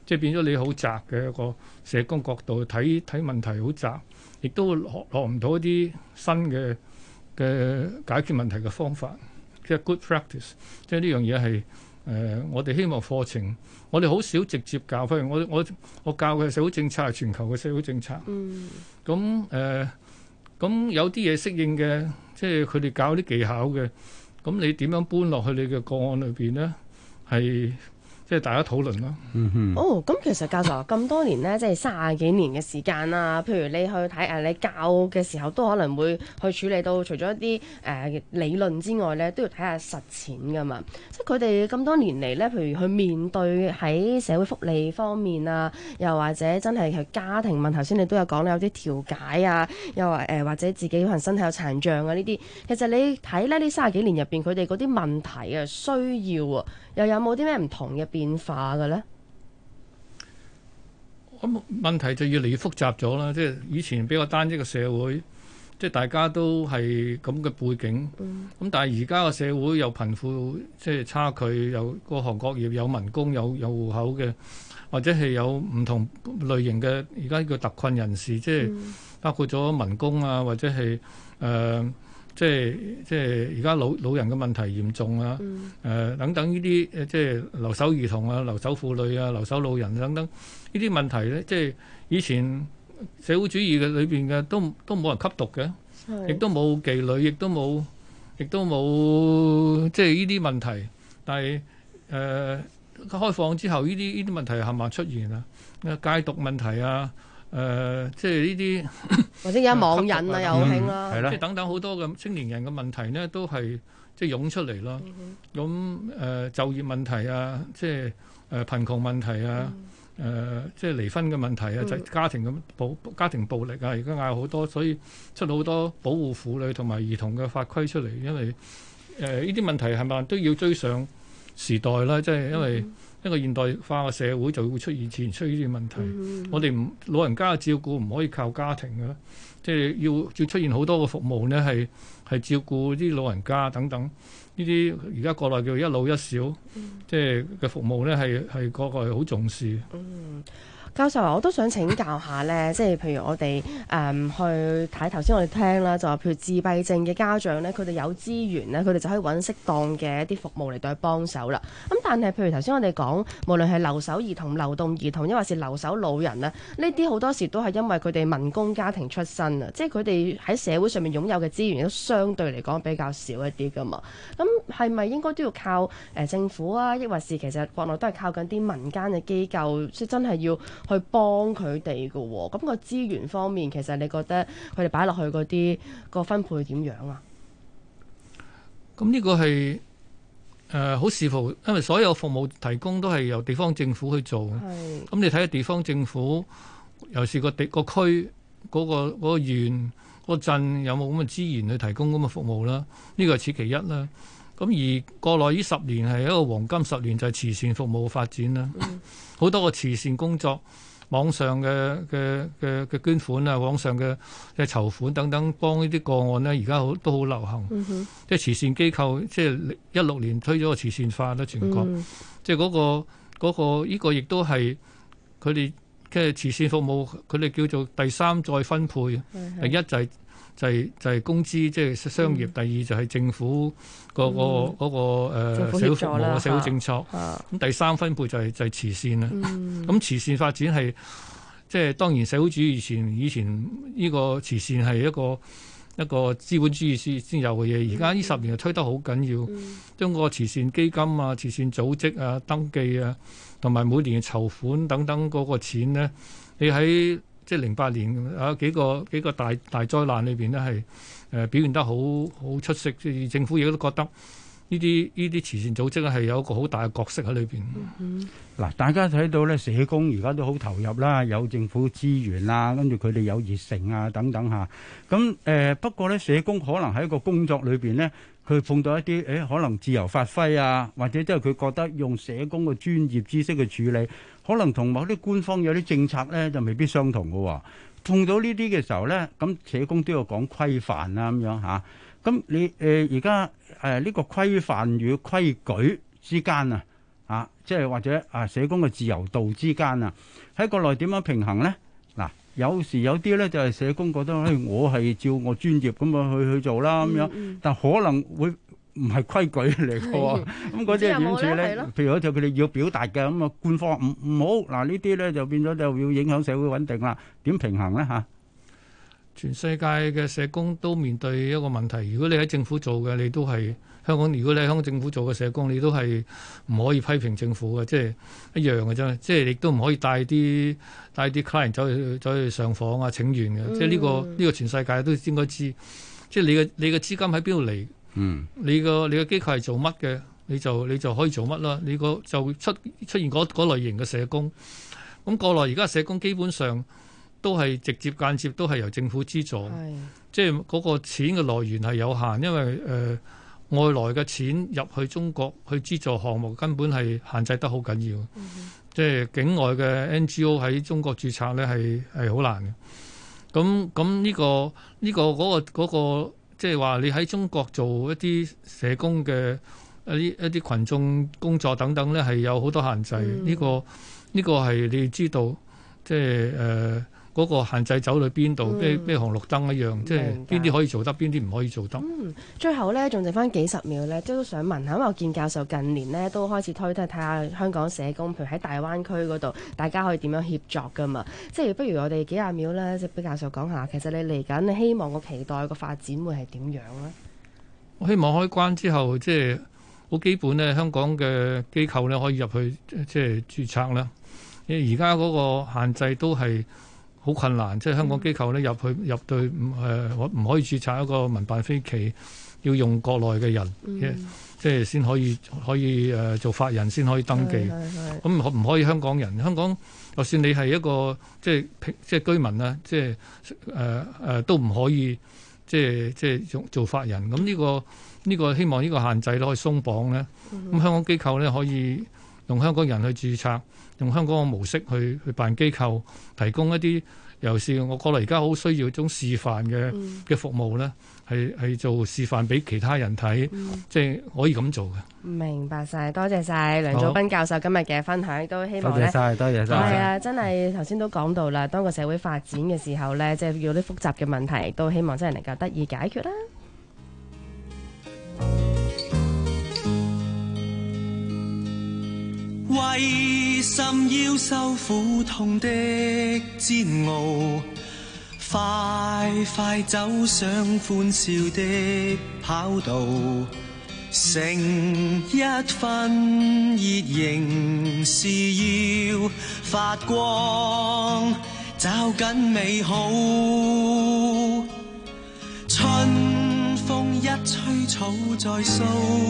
即係變咗你好窄嘅一個社工角度睇問題好窄，亦都學唔到一啲新嘅解決問題嘅方法，即係 good practice。即係呢樣嘢係我哋希望課程，我哋好少直接教。譬如我教嘅社會政策係全球嘅社會政策。咁有啲嘢適應嘅，即係佢哋教啲技巧嘅，咁你點樣搬落去你嘅個案裏邊咧？係即係大家討論咯。 哦，咁其實教授咁多年咧，即係30幾年嘅時間啦。譬如你去睇你教嘅時候，都可能會去處理到除咗一啲理論之外咧，都要睇下實踐噶嘛。即係佢哋咁多年嚟咧，譬如去面對喺社會福利方面啊，又或者真係家庭問題，頭先你都有講有啲調解啊，又或者自己可能身體有殘障啊呢啲。其實你睇咧呢30幾年入邊，佢哋嗰啲問題啊、需要啊，又有冇啲咩唔同嘅變化嘅咧？ 咁問題就越嚟越複雜咗啦，即係以前比較單一嘅社會，即係大家都係咁嘅背景。咁但係而家個社會有貧富即係差距，有各行各業，有民工，有戶口嘅，或者係有唔同類型嘅，而家叫特困人士，即係包括咗民工啊，或者係即係而家老人嘅問題嚴重啊，等等呢啲即係留守兒童啊、留守婦女啊、留守老人等等呢啲問題咧，即係以前社會主義嘅裏邊嘅都冇人吸毒嘅，亦都冇妓女，亦都冇即係呢啲問題。但係開放之後，呢啲問題係咪出現啊？戒毒問題啊？即係呢啲或者而家網癮啊又興啦， 即係等等好多嘅青年人嘅問題呢，都係即係湧出嚟咯。咁就業問題啊，即係貧窮問題啊，即係離婚嘅問題啊，就家庭暴力啊，而家嗌好多，所以出好多保護婦女同埋兒童嘅法規出嚟。因為呢啲問題係咪都要追上時代啦？即係因為一個現代化嘅社會就會自然出呢啲問題。我哋老人家嘅照顧唔可以靠家庭嘅，即係要出現好多嘅服務呢，係照顧啲老人家等等呢啲。而家國內叫一老一少，即係嘅服務呢，係個個係好重視。 教授啊，我都想請教下咧，即係譬如我哋去睇頭先我哋聽啦，就話譬如自閉症嘅家長咧，佢哋有資源咧，佢哋就可以揾適當嘅一啲服務嚟到去幫手啦。咁但係譬如頭先我哋講，無論係留守兒童、流動兒童，抑或是留守老人咧，呢啲好多時都係因為佢哋民工家庭出身啊，即係佢哋喺社會上面擁有嘅資源都相對嚟講比較少一啲噶嘛。咁係咪應該都要靠政府啊，抑或是其實國內都係靠緊啲民間嘅機構，即係真係要去幫佢哋嘅喎？咁個資源方面，其實你覺得佢哋擺落去嗰啲個分配點樣啊？ 咁呢個係好視乎，因為所有服務提供都係由地方政府去做。咁你睇下地方政府，尤其是個區嗰個縣嗰個鎮有冇咁嘅資源去提供咁嘅服務啦？呢個係此其一啦。咁而國內呢10年係一個黃金10年，就係慈善服務嘅發展啦。好多個慈善工作，網上嘅捐款啊，網上嘅籌款等等，幫呢啲個案呢，而家都好流行。即係慈善機構，即係16年推咗個慈善化啦，全國。即係嗰個呢個亦都係佢哋嘅慈善服務，佢哋叫做第三再分配。第一就係公資，即係商業；第二就係政府嗰個社會服務嘅社會政策。咁第三分配就係慈善啦。咁慈善發展係即係當然社會主義以前呢個慈善係一個資本主義先有嘅嘢。而家呢10年就推得好緊要，將個慈善基金啊、慈善組織啊、登記啊，同埋每年嘅籌款等等嗰個錢呢，你喺即係08年啊幾個大災難裏邊呢，係表現得好出色。即係政府亦都覺得呢啲慈善組織咧係有一個好大嘅角色喺裏邊。 嗱，大家睇到咧，社工而家都好投入啦，有政府資源啦，跟住佢哋有熱誠啊等等嚇。咁不過咧，社工可能喺個工作裏邊咧，佢碰到一啲可能自由發揮啊，或者即係佢覺得用社工嘅專業知識去處理，可能同某啲官方有啲政策咧就未必相同嘅喎。碰到呢啲嘅時候咧，咁社工都要講規範啦咁樣嚇。咁你而家呢個規範與規矩之間啊， 即係或者社工嘅自由度之間啊，喺國內點樣平衡咧？嗱，有時有啲咧就係社工覺得，我係照我專業咁樣去做啦咁樣，但可能會唔係規矩嚟嘅喎。咁嗰啲係點處咧？譬如好似佢哋要表達嘅咁啊，官方唔好嗱，呢啲咧就變咗就要影響社會穩定啦。點平衡咧嚇？ 全世界嘅社工都面對一個問題，如果你喺政府做嘅，你都係香港；如果你喺香港政府做嘅社工，你都係唔可以批評政府嘅，即係一樣嘅啫。即係亦都唔可以帶啲 client 走去上訪啊、請願嘅。即係呢個全世界都應該知。即係你嘅資金喺邊度嚟？你個機構係做乜嘅？你就可以做乜啦。你就出現嗰類型嘅社工。咁國內而家社工基本上都係直接間接都係由政府資助，即係嗰個錢嘅來源係有限，因為外來嘅錢入去中國去資助項目根本係限制得好緊要，即係境外嘅 NGO 喺中國註冊咧係好難嘅。咁呢個即係話你喺中國做一啲社工嘅一啲群眾工作等等咧係有好多限制。呢個係你知道，即係嗰個限制走去邊度？咩紅綠燈一樣，即係邊啲可以做得，邊啲唔可以做得。 最後咧，仲剩翻幾十秒咧，都想問下，因為我見教授近年咧都開始推睇下香港社工，譬如喺大灣區嗰度，大家可以點樣協作噶嘛？即係不如我哋幾廿秒咧，即係俾教授講下，其實你嚟緊，你希望個期待個發展會係點樣咧？ 我希望開關之後，即係好基本咧，香港嘅機構咧可以入去即係註冊啦。而家嗰個限制都係好困難，即係香港機構咧入對唔可以註冊一個民辦非企，要用國內嘅人，即係先可以做法人先可以登記。咁唔可以香港人？香港就算你係一個即係居民啦，即係都唔可以即係做法人。咁呢個希望呢個限制咧可以鬆綁咧。咁香港機構咧可以用香港人去註冊。用香港嘅模式去辦機構，提供一啲，尤其是我覺得而家好需要一種示範嘅服務咧，係做示範俾其他人睇，即係可以咁做嘅。 明白晒，多謝晒梁祖彬教授今日嘅分享，都希望咧， 多謝晒， 係啊，真係頭先都講到啦，當個社會發展嘅時候咧，即係遇到啲複雜嘅問題，都希望真係能夠得以解決啦。 為甚要受苦痛的煎熬？快走上歡笑的跑道，成一分熱仍是要發光，找緊美好。春風一吹草再蘇，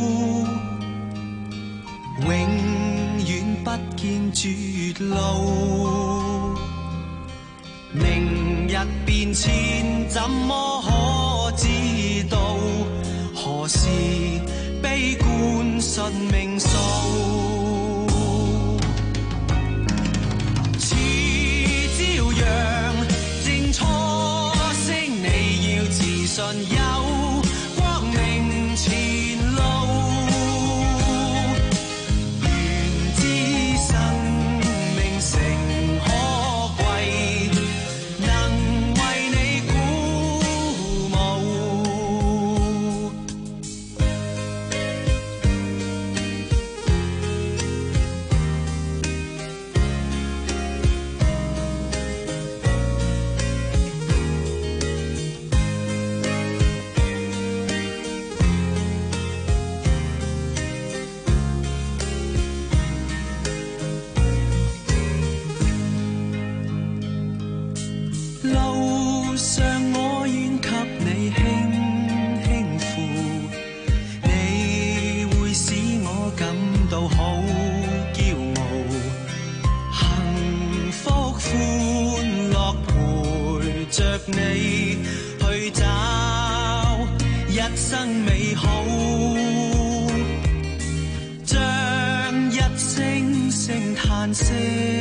永遠不見絕路，明日變遷怎麼可知道？何時悲觀信命數？似朝陽正初升，你要自信有光明前路。你去找一生美好，將一聲聲嘆息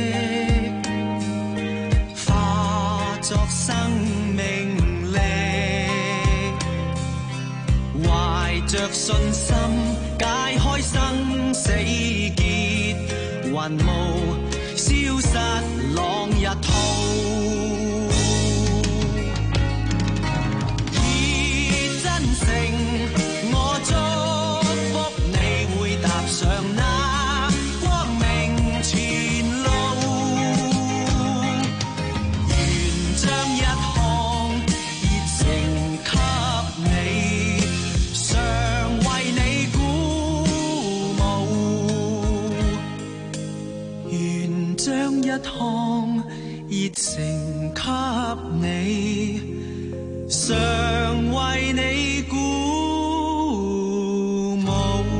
化作生命力，懷着信心解開生死結雲霧，消失朗日號。以真誠我祝福你會踏上那光明前路，願將一項熱誠給你，常為你鼓舞。願將一項熱誠給你，常為你鼓舞。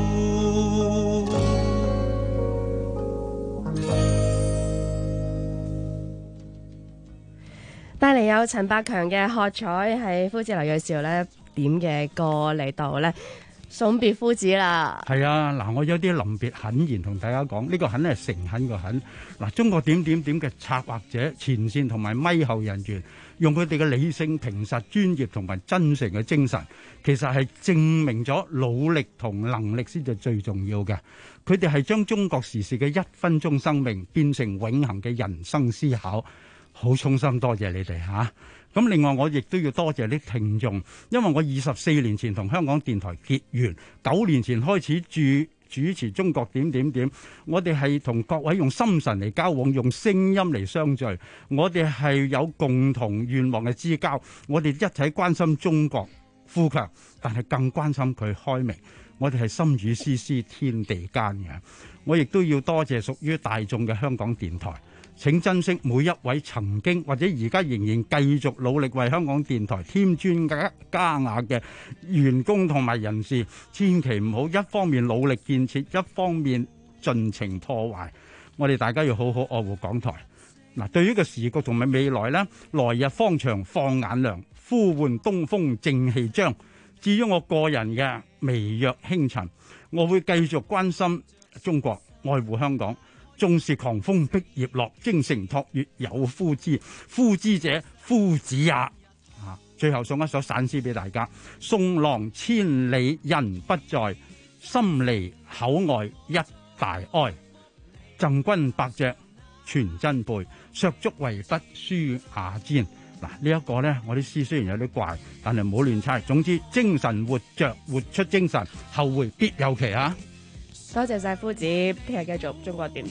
帶嚟有陳百強嘅《喝彩》，係夫子劉銳紹咧點嘅歌嚟到咧送別夫子啦。 係啊，嗱，我有啲臨別懇言同大家講，呢個懇係誠懇個懇。嗱，中國點嘅策劃者、前線同埋咪後人員，用佢哋嘅理性、平實、專業同埋真誠嘅精神，其實係證明咗努力同能力先至最重要嘅。佢哋係將中國時事嘅1分鐘生命變成永恆嘅人生思考，好衷心多謝你哋嚇。咁另外我亦都要多謝啲聽眾，因為我24年前同香港電台結緣，9年前開始主持中國點，我哋係同各位用心神嚟交往，用聲音嚟相聚，我哋係有共同願望嘅之交，我哋一齊關心中國富強，但係更關心佢開明，我哋係心與思思天地間嘅。我亦都要多謝屬於大眾嘅香港電台，請珍惜每一位曾經或者而家仍然繼續努力為香港電台添磚加瓦嘅員工同埋人士，千祈唔好一方面努力建設，一方面盡情破壞。我哋大家要好好愛護港台。嗱，對於個時局同埋未來呢，來日方長放眼量，呼喚東風正氣張。至於我個人嘅微弱輕塵，我會繼續關心中國，愛護香港。縱是狂風逼葉落，精誠托月有夫之，夫之者夫子也。最後送一首散詩俾大家：送郎千里人不在，心離口外一大哀。贈君百隻傳真背，削足為筆書雅砧。嗱，呢一個呢，我啲詩雖然有啲怪，但係唔好亂猜。總之精神活着，活出精神，後會必有期啊！ 多謝晒夫子，聽日繼續中國點。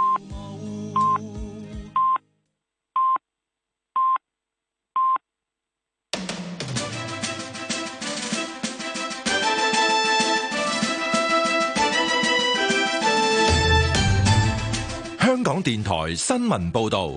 香港電台新聞報導。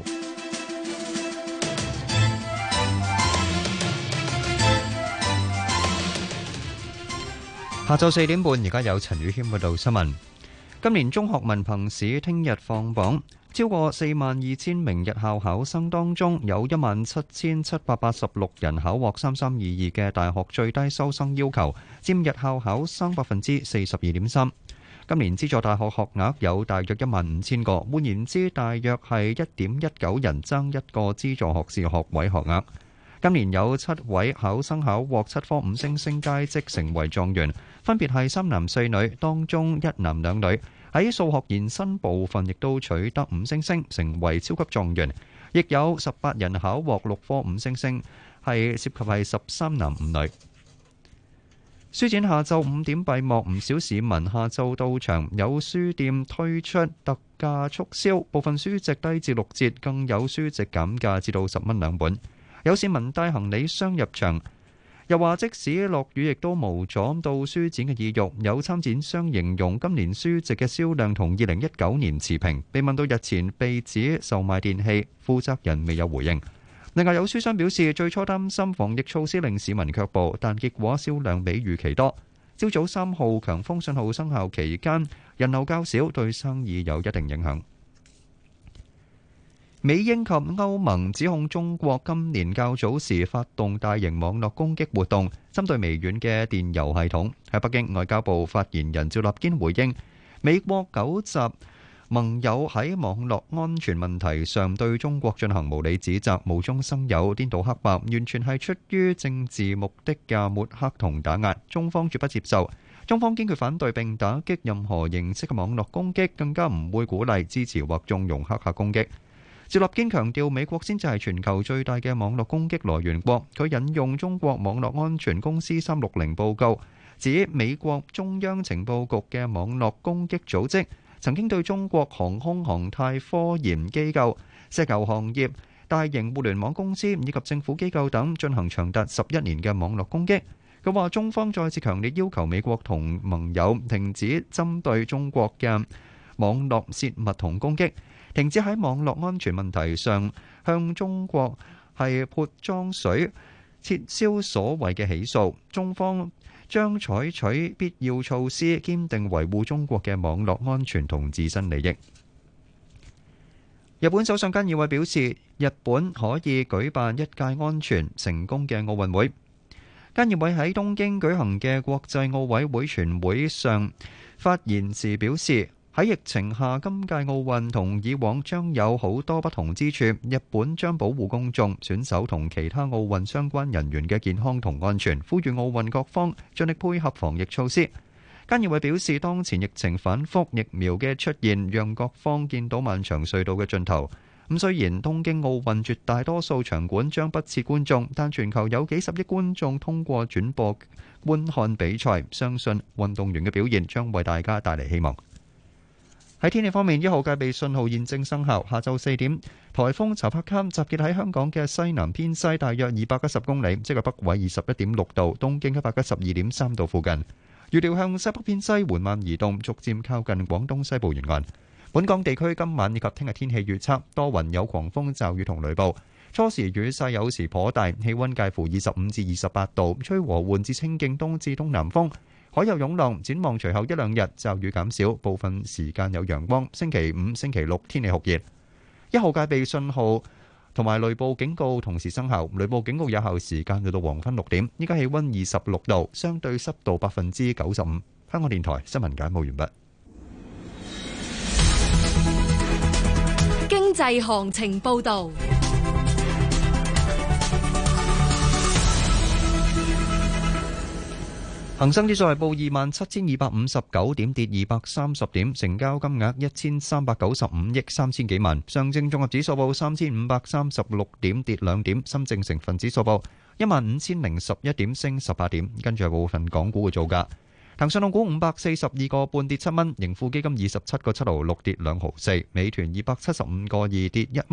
下晝4點半，而家有陳宇謙報道新聞。今年中學文憑試聽日放榜，超過42,000名日校考生當中，有17,786人考獲3322嘅大學最低收生要求，佔日校考生 42.3%。今年資助大學學額有大約15,000個，換言之，大約係 1.19 人爭一個資助學士學位學額。今年有7位考生考獲7科5星星佳績，成為狀元，分別係3男4女，當中1男2女。喺數學延伸部分亦都取得5星星，成為超級狀元。亦有18人考獲6科5星星，涉及13男5女。書展下晝5點閉幕，唔少市民下晝到場，有書店推出特價促銷，部分書籍低至6折，更有書籍減價至到10蚊2本。有市民帶行李箱入場，又話即使落雨亦都無阻到書展嘅意欲。有參展商形容今年書籍嘅銷量同2019年持平。被問到日前被指售賣電器，負責人未有回應。另外有書商表示，最初擔心防疫措施令市民卻步，但結果銷量比預期多。朝早3號強風信號生效期間，人流較少，對生意有一定影響。美英及歐盟指控中國今年較早時發動大型網絡攻擊活動，針對微軟嘅電郵系統。喺北京，外交部發言人趙立堅回應，美國糾集盟友喺網絡安全問題上對中國進行無理指責，無中生有、顛倒黑白，完全係出於政治目的嘅抹黑同打壓，中方絕不接受。 中方堅決反對並打擊任何形式嘅網絡攻擊，更加唔會鼓勵、支持或縱容黑客攻擊。趙立堅強調，美國先至係全球最大嘅網絡攻擊來源國。佢引用中國網絡安全公司360報告，指美國中央情報局嘅網絡攻擊組織曾經對中國航空航太科研機構、石油行業、大型互聯網公司以及政府機構等進行長達11年嘅網絡攻擊。佢話中方再次強烈要求美國同盟友停止針對中國嘅網絡泄密同攻擊，停止喺網絡安全問題上向中國係潑髒水、撤銷所謂嘅起訴。中方將採取必要措施，堅定維護中國嘅網絡安全同自身利益。日本首相菅義偉表示，日本可以舉辦一屆安全成功嘅奧運會。菅義偉喺東京舉行嘅國際奧委會全會上發言時表示，喺疫情下，今屆奧運同以往將有好多不同之處。日本將保護公眾、選手同其他奧運相關人員嘅健康同安全，呼籲奧運各方盡力配合防疫措施。菅義偉表示，當前疫情反覆，疫苗嘅出現讓各方見到漫長隧道嘅盡頭。雖然東京奧運絕大多數場館將不設觀眾，但全球有幾十億觀眾通過轉播觀看比賽，相信運動員嘅表現將為大家帶嚟希望。喺天氣方面，1號戒備信號現正生效。下晝4點，颱風查帕卡集結喺香港嘅西南偏西大約210公里，即係北緯21.6度、東經112.3度附近。預料向西北偏西緩慢移動，逐漸靠近廣東西部沿岸。本港地區今晚以及聽日天氣預測，多雲有狂風驟雨同雷暴，初時雨勢有時頗大，氣溫介乎25至28度，吹和緩至清勁東至東南風，海有湧浪。展望隨後1兩日驟雨減少，部分時間有陽光。星期5、星期6天氣酷熱。1號戒備信號同埋雷暴警告同時生效，雷暴警告有效時間到黃昏6點。依家氣溫26度，相對濕度95%。香港電台新聞簡報完畢。 經濟行情報導。 恒生指數係報27,259點，跌230點，成交金額1395億3000幾萬。上證綜合指數報3536點，跌2點。深證成分指數報15011點，升18點。跟住係部分港股嘅造價。騰訊控股542個半跌7蚊，盈富基金27個7毫6跌2毫4，美團275個2跌1蚊。